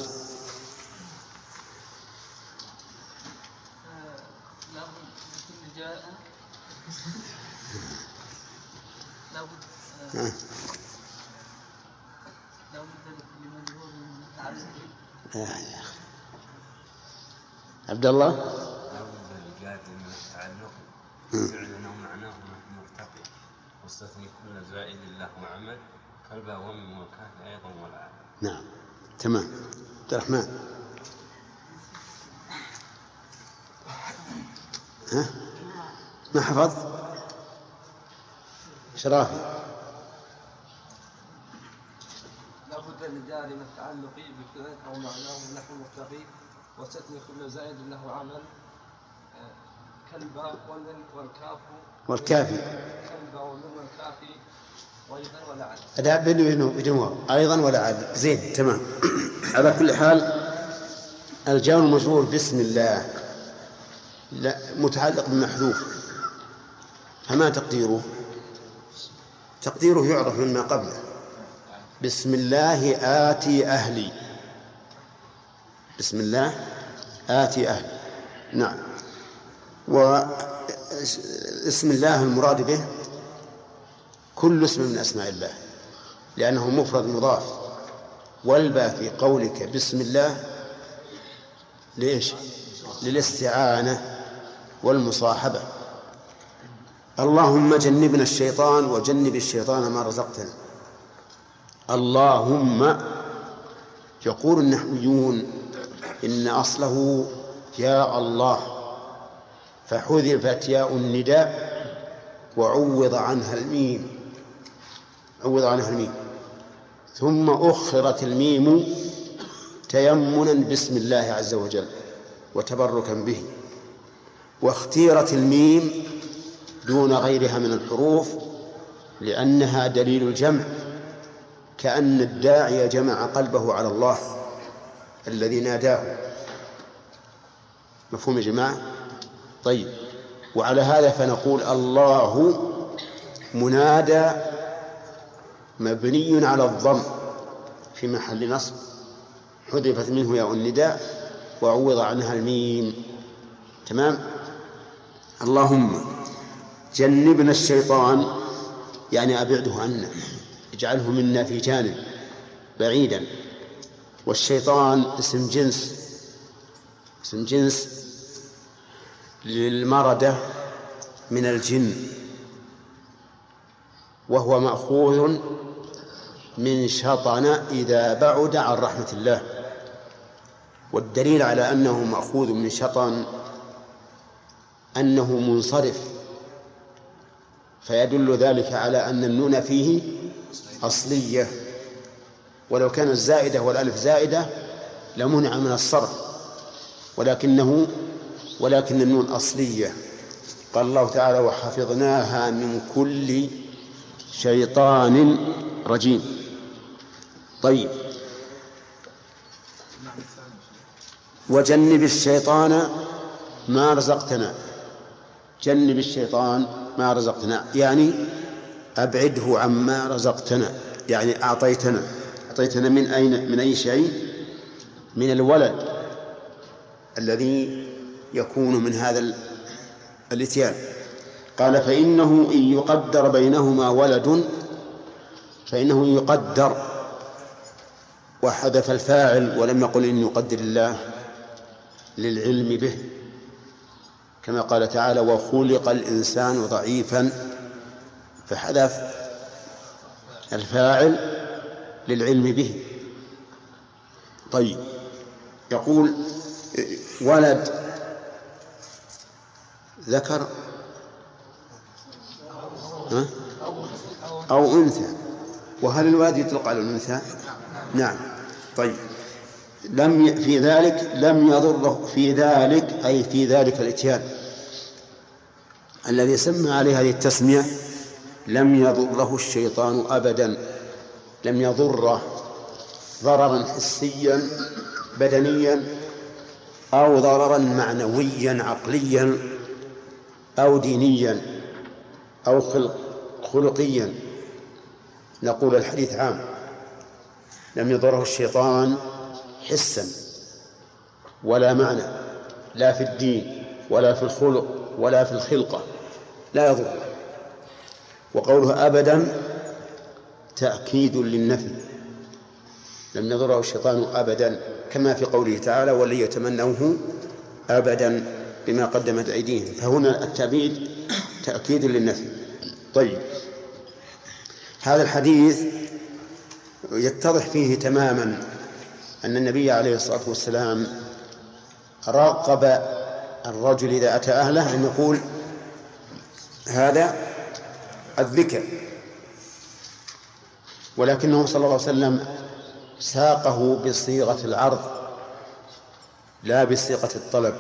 عبد الله. لا بد للجار من التعلق بفعل أو معناه نحو مرتقي، واستثني كل زائد له عمل كالبا ومن والكاف أيضا والعل. نعم تمام. عبد الرحمن. ها ما حفظ شرافي. لا بد للجار من التعلق بفعل أو معناه نحو مرتقي، واستثني كل زائد له عمل كالبا ومن والكافي كالبا ومن والكافي وأيضا ولعل. أداء بدون أيضا ولعل. زين تمام. على كل حال الجار المجرور بسم الله لا متعلق بمحذوف، فما تقديره؟ تقديره يعرف مما قبله. بسم الله آتي أهلي، بسم الله آتي أهلي. نعم. واسم الله المراد به كل اسم من أسماء الله، لأنه مفرد مضاف. والباء في قولك بسم الله ليش؟ للاستعانة والمصاحبة. اللهم جنبنا الشيطان وجنب الشيطان ما رزقتنا. اللهم. يقول النحويون إن أصله يا الله، فحذفت ياء النداء وعوض عنها الميم، ثم أخرت الميم تيمنا باسم الله عز وجل وتبركا به، واختيرت الميم دون غيرها من الحروف لأنها دليل الجمع، كأن الداعي جمع قلبه على الله الذي ناداه. مفهوم يا جماعة؟ طيب. وعلى هذا فنقول الله منادى مبني على الضم في محل نصب، حذفت منه ياء النداء وعوض عنها الميم. تمام. اللهم جنبنا الشيطان يعني أبعده عنا، اجعله منا في جانب بعيدا. والشيطان اسم جنس للمردة من الجن، وهو مأخوذ من شطن إذا بعد عن رحمة الله. والدليل على أنه مأخوذ من شطن أنه منصرف، فيدل ذلك على أن النون فيه أصلية، ولو كانت زائدة والألف زائدة لمنع من الصرف، ولكن النون أصلية. قال الله تعالى وحفظناها من كل شيطان رجيم. طيب، وجنب الشيطان ما رزقتنا، جنب الشيطان ما رزقتنا يعني أبعده عما رزقتنا، يعني أعطيتنا من أين؟ من أي شيء؟ من الولد الذي يكون من هذا الإتيان. قال فإنه إن يقدر بينهما ولد فإنه يقدر، وحذف الفاعل ولم يقل إن يقدر الله للعلم به، كما قال تعالى وخلق الإنسان ضعيفا، فحذف الفاعل للعلم به. طيب، يقول ولد ذكر أو أنثى، وهل الولد يطلق على الأنثى؟ نعم. طيب، في ذلك لم يضره، في ذلك أي في ذلك الإتيان الذي سمى عليه هذه التسمية لم يضره الشيطان أبدا، لم يضره ضررا حسيا بدنيا أو ضررا معنويا عقليا أو دينيا أو خلقيا. نقول الحديث عام، لم يضره الشيطان حسا ولا معنى، لا في الدين ولا في الخلق ولا في الخلقة، لا يضره. وقوله أبدا تأكيد للنفي، لم يضره الشيطان أبدا، كما في قوله تعالى ولن يتمنوه أبدا بما قدمت أيديهم، فهنا التأبيد تأكيد للنفي. طيب، هذا الحديث يتضح فيه تماما أن النبي عليه الصلاة والسلام راقب الرجل إذا أتى أهله أن يقول هذا الذكر، ولكنه صلى الله عليه وسلم ساقه بصيغة العرض لا بصيغة الطلب،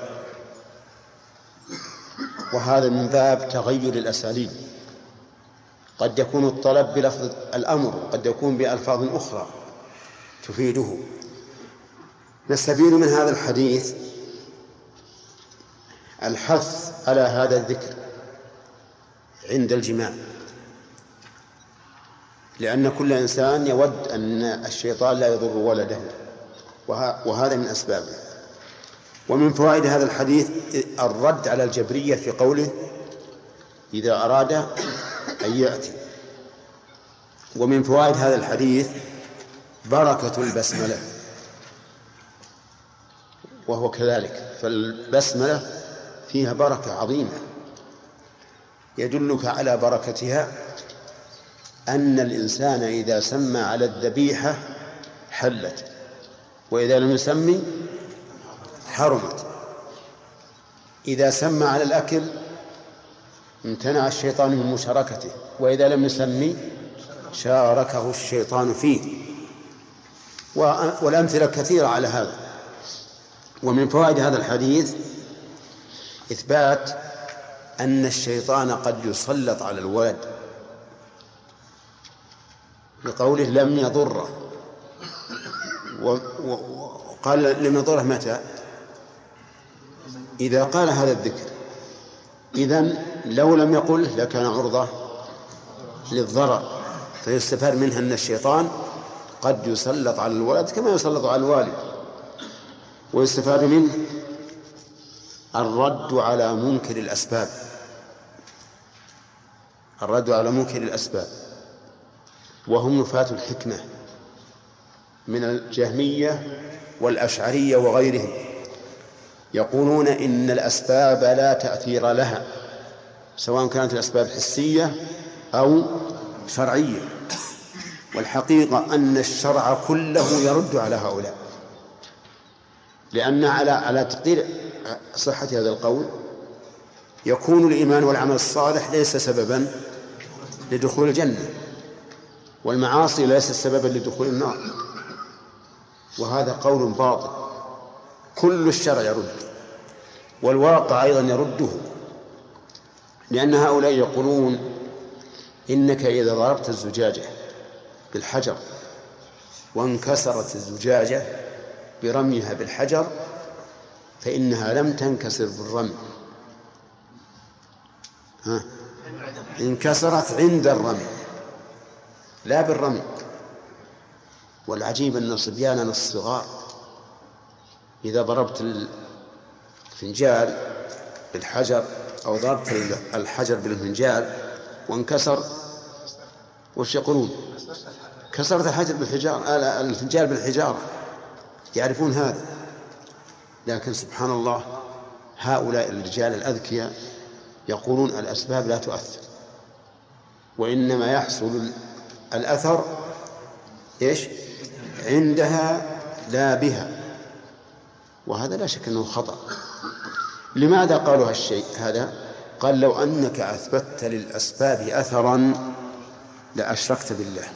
وهذا من باب تغير الأساليب. قد يكون الطلب بلفظ الأمر، قد يكون بألفاظ أخرى تفيده. نستفيد من هذا الحديث الحث على هذا الذكر عند الجماع، لأن كل إنسان يود أن الشيطان لا يضر ولده، وهذا من أسبابه. ومن فوائد هذا الحديث الرد على الجبرية في قوله إذا أراد أن يأتي. ومن فوائد هذا الحديث بركة البسملة، وهو كذلك، فالبسملة فيها بركة عظيمة. يدلك على بركتها أن الإنسان إذا سمى على الذبيحة حلت، وإذا لم يسمي حرمت. إذا سمى على الأكل امتنع الشيطان من مشاركته، وإذا لم يسمي شاركه الشيطان فيه. والأمثلة كثيرة على هذا. ومن فوائد هذا الحديث إثبات أن الشيطان قد يسلط على الولد بقوله لم يضره، وقال لم يضره متى؟ إذا قال هذا الذكر، إذن لو لم يقل لكان عرضة للضرر، فيستفاد منها أن الشيطان قد يسلط على الولد كما يسلط على الوالد. ويستفاد منه الرد على منكر الأسباب، الرد على منكر الأسباب، وهم نفاة الحكمة من الجهمية والأشعرية وغيرهم، يقولون إن الأسباب لا تأثير لها سواء كانت الأسباب حسية أو شرعية. والحقيقة أن الشرع كله يرد على هؤلاء، لأن على تقدير صحة هذا القول يكون الإيمان والعمل الصالح ليس سببا لدخول الجنة، والمعاصي ليست سببا لدخول النار، وهذا قول باطل. كل الشرع يرد، والواقع أيضا يرده، لأن هؤلاء يقولون إنك إذا ضربت الزجاجة بالحجر وانكسرت الزجاجة برميها بالحجر فإنها لم تنكسر بالرمي، انكسرت عند الرمي لا بالرمي. والعجيب أن صبياننا الصغار إذا ضربت الفنجال بالحجر أو ضربت الحجر بالفنجال وانكسر، وش يقولون؟ كسرت الفنجال بالحجارة، يعرفون هذا. لكن سبحان الله هؤلاء الرجال الأذكياء يقولون الأسباب لا تؤثر، وإنما يحصل الأثر عندها لا بها، وهذا لا شك أنه خطأ. لماذا قالوا هالشيء هذا؟ قال لو أنك أثبتت للأسباب أثرا لأشركت بالله،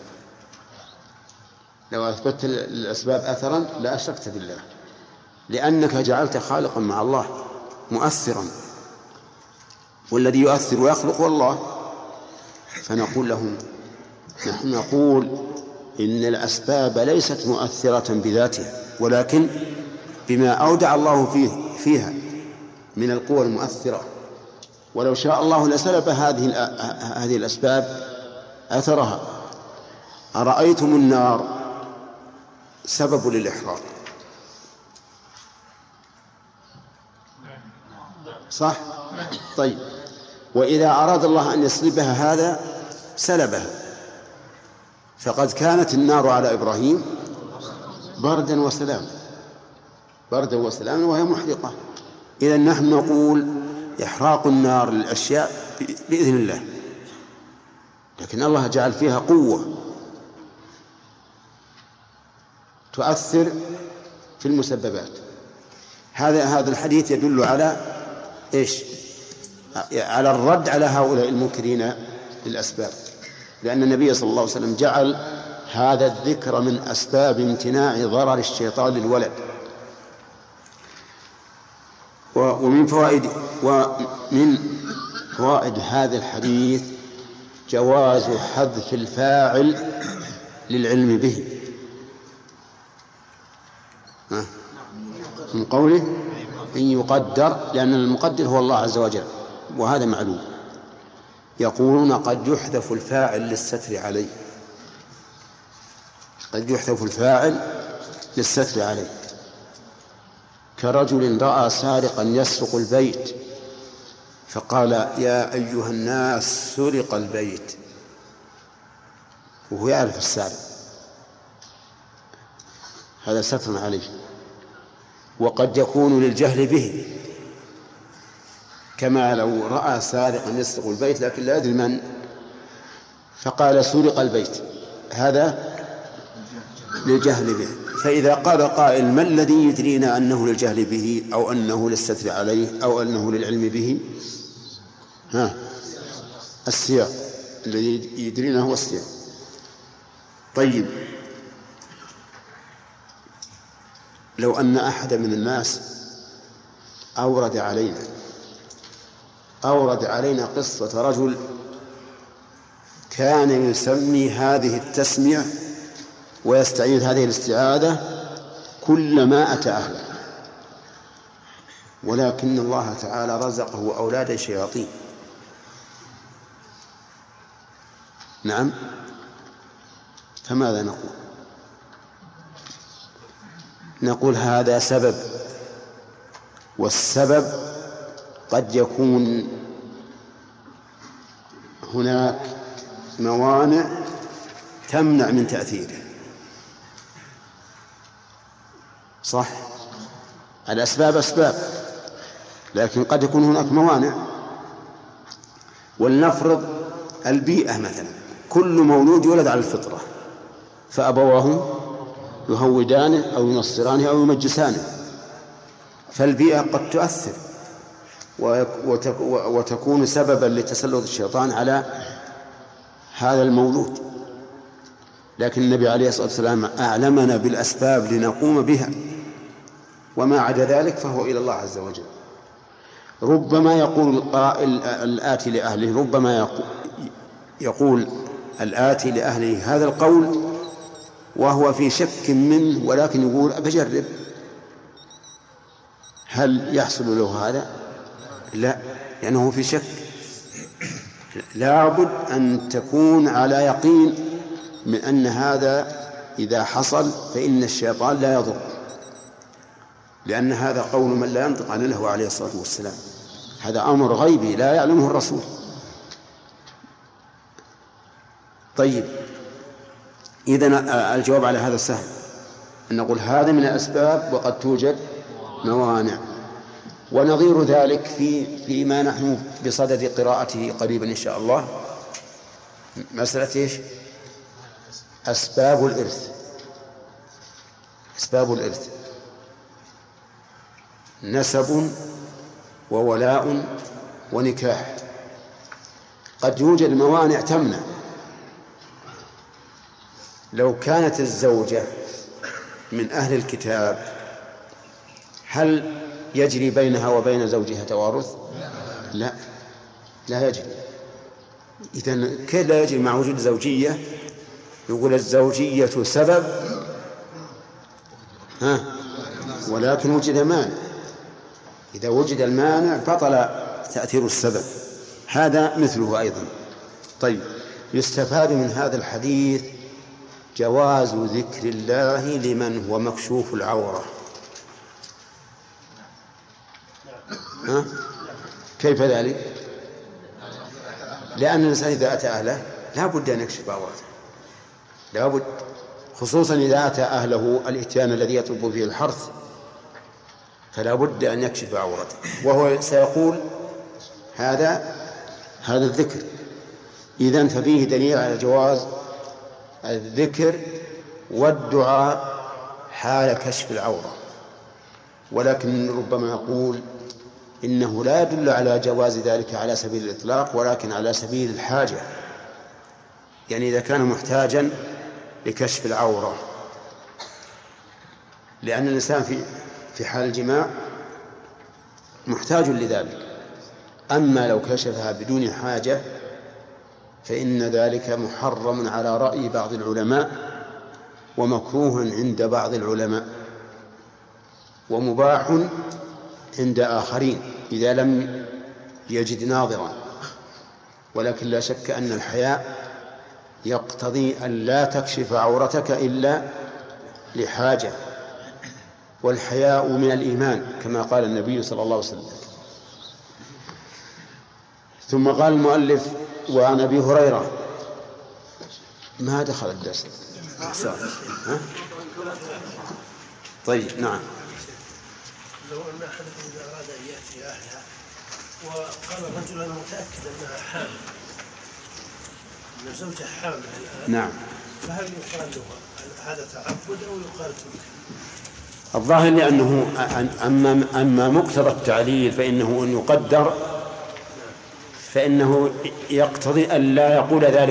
لو أثبتت للأسباب أثرا لأشركت بالله، لأنك جعلت خالقا مع الله مؤثرا، والذي يؤثر ويخلق هو الله. فنقول لهم نحن نقول إن الأسباب ليست مؤثرة بذاتها، ولكن بما أودع الله فيها من القوى المؤثرة، ولو شاء الله لسلب هذه الأسباب أثرها. أرأيتم النار سبب للإحراق، صح؟ طيب، وإذا أراد الله أن يسلبها هذا سلبها، فقد كانت النار على إبراهيم بردا وسلاما وهي محرقة. إذن نحن نقول إحراق النار للأشياء بإذن الله، لكن الله جعل فيها قوة تؤثر في المسببات. هذا الحديث يدل على على الرد على هؤلاء المنكرين للأسباب، لأن النبي صلى الله عليه وسلم جعل هذا الذكر من أسباب امتناع ضرر الشيطان للولد. ومن فوائد هذا الحديث جواز حذف الفاعل للعلم به، من قوله إن يقدر، لأن المقدر هو الله عز وجل، وهذا معلوم. يقولون قد يحذف الفاعل للستر عليه، قد يحذف الفاعل للستر عليه، كرجل رأى سارقا يسرق البيت فقال يا أيها الناس سرق البيت، وهو يعرف السارق، هذا ستر عليه. وقد يكون للجهل به، كما لو رأى سارقا يسرق البيت لكن لا يدري من، فقال سرق البيت، هذا للجهل به. فإذا قال قائل ما الذي يدرينا أنه للجهل به أو أنه للستر عليه أو أنه للعلم به؟ السياق الذي يدرينا هو السياق. طيب، لو أن أحد من الناس أورد علينا قصة رجل كان يسمي هذه التسمية ويستعيذ هذه الاستعاذة كلما أتى أهله، ولكن الله تعالى رزقه أولادا شياطين. نعم، فماذا نقول؟ نقول هذا سبب، والسبب قد يكون هناك موانع تمنع من تأثيره. صح، الأسباب أسباب، لكن قد يكون هناك موانع. ولنفرض البيئة مثلا، كل مولود يولد على الفطرة، فأبواه يهودانه أو ينصرانه أو يمجسانه، فالبيئة قد تؤثر وتكون سببا لتسلط الشيطان على هذا المولود. لكن النبي عليه الصلاة والسلام أعلمنا بالأسباب لنقوم بها، وما عدا ذلك فهو إلى الله عز وجل. ربما يقول القائل الآتي لأهله، ربما يقول الآتي لأهله هذا القول وهو في شك منه، ولكن يقول أبجرب. هل يحصل له هذا؟ لا، لأنه في شك. لابد أن تكون على يقين من أن هذا إذا حصل فإن الشيطان لا يضر، لأن هذا قول من لا ينطق عن الله عليه الصلاة والسلام، هذا أمر غيبي لا يعلمه الرسول. طيب، إذن الجواب على هذا سهل، أن نقول هذا من الأسباب وقد توجد موانع. ونظير ذلك فيما نحن بصدد قراءته قريبا إن شاء الله، مسألة إيش؟ أسباب الإرث. أسباب الإرث نسب وولاء ونكاح. قد يوجد موانع تمنع. لو كانت الزوجة من أهل الكتاب هل يجري بينها وبين زوجها توارث؟ لا، لا يجري. إذن كيف لا يجري مع وجود زوجية؟ يقول الزوجية سبب ولكن وجد مانع. إذا وجد المانع بطل تأثير السبب. هذا مثله أيضا. طيب، يستفاد من هذا الحديث جواز ذكر الله لمن هو مكشوف العورة. كيف ذلك؟ لأن الإنسان إذا أتى أهله لا بد أن يكشف عورته، لا بد، خصوصا إذا أتى أهله الإتيان الذي يطلب فيه الحرث، فلا بد أن يكشف عورته. وهو سيقول هذا الذكر. إذن ففيه دليل على جواز الذكر والدعاء حال كشف العورة. ولكن ربما يقول إنه لا يدل على جواز ذلك على سبيل الإطلاق، ولكن على سبيل الحاجة، يعني إذا كان محتاجا لكشف العورة، لأن الإنسان في حال الجماع محتاج لذلك. أما لو كشفها بدون حاجة فإن ذلك محرم على رأي بعض العلماء، ومكروه عند بعض العلماء، ومباح عند آخرين إذا لم يجد ناظرا. ولكن لا شك أن الحياء يقتضي أن لا تكشف عورتك إلا لحاجة، والحياء من الإيمان كما قال النبي صلى الله عليه وسلم. ثم قال المؤلف: وعن أبي هريرة. ما دخل الدرس. طيب، نعم. لو أن أحدكم إذا أراد أن يأتي أهلها وقال الرجل أنا متأكد أنها حامل، أن زوجها حامل الآن، نعم، فهل يقال له هذا تعبد أو يقال ترك؟ الظاهر لأنه أما مقتضى التعليل فإنه أن يقدر، فإنه يقتضي أن لا يقول ذلك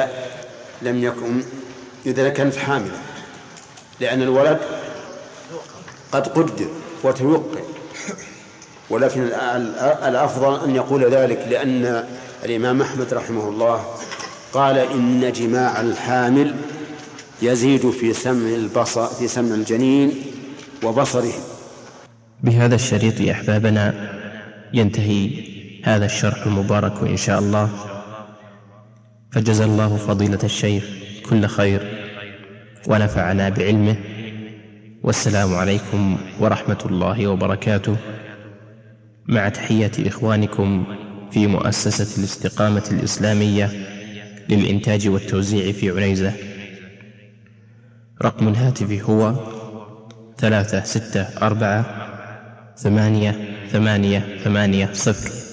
إذا كانت حاملة، لأن الولد قد قدر وتوقع. ولكن الأفضل أن يقول ذلك، لأن الإمام أحمد رحمه الله قال إن جماع الحامل يزيد في سمع الجنين وبصره. بهذا الشريط يا أحبابنا ينتهي هذا الشرح المبارك إن شاء الله، فجزا الله فضيلة الشيخ كل خير ونفعنا بعلمه، والسلام عليكم ورحمة الله وبركاته، مع تحية إخوانكم في مؤسسة الاستقامة الإسلامية للإنتاج والتوزيع في عنيزة. رقم الهاتف هو 364 88880.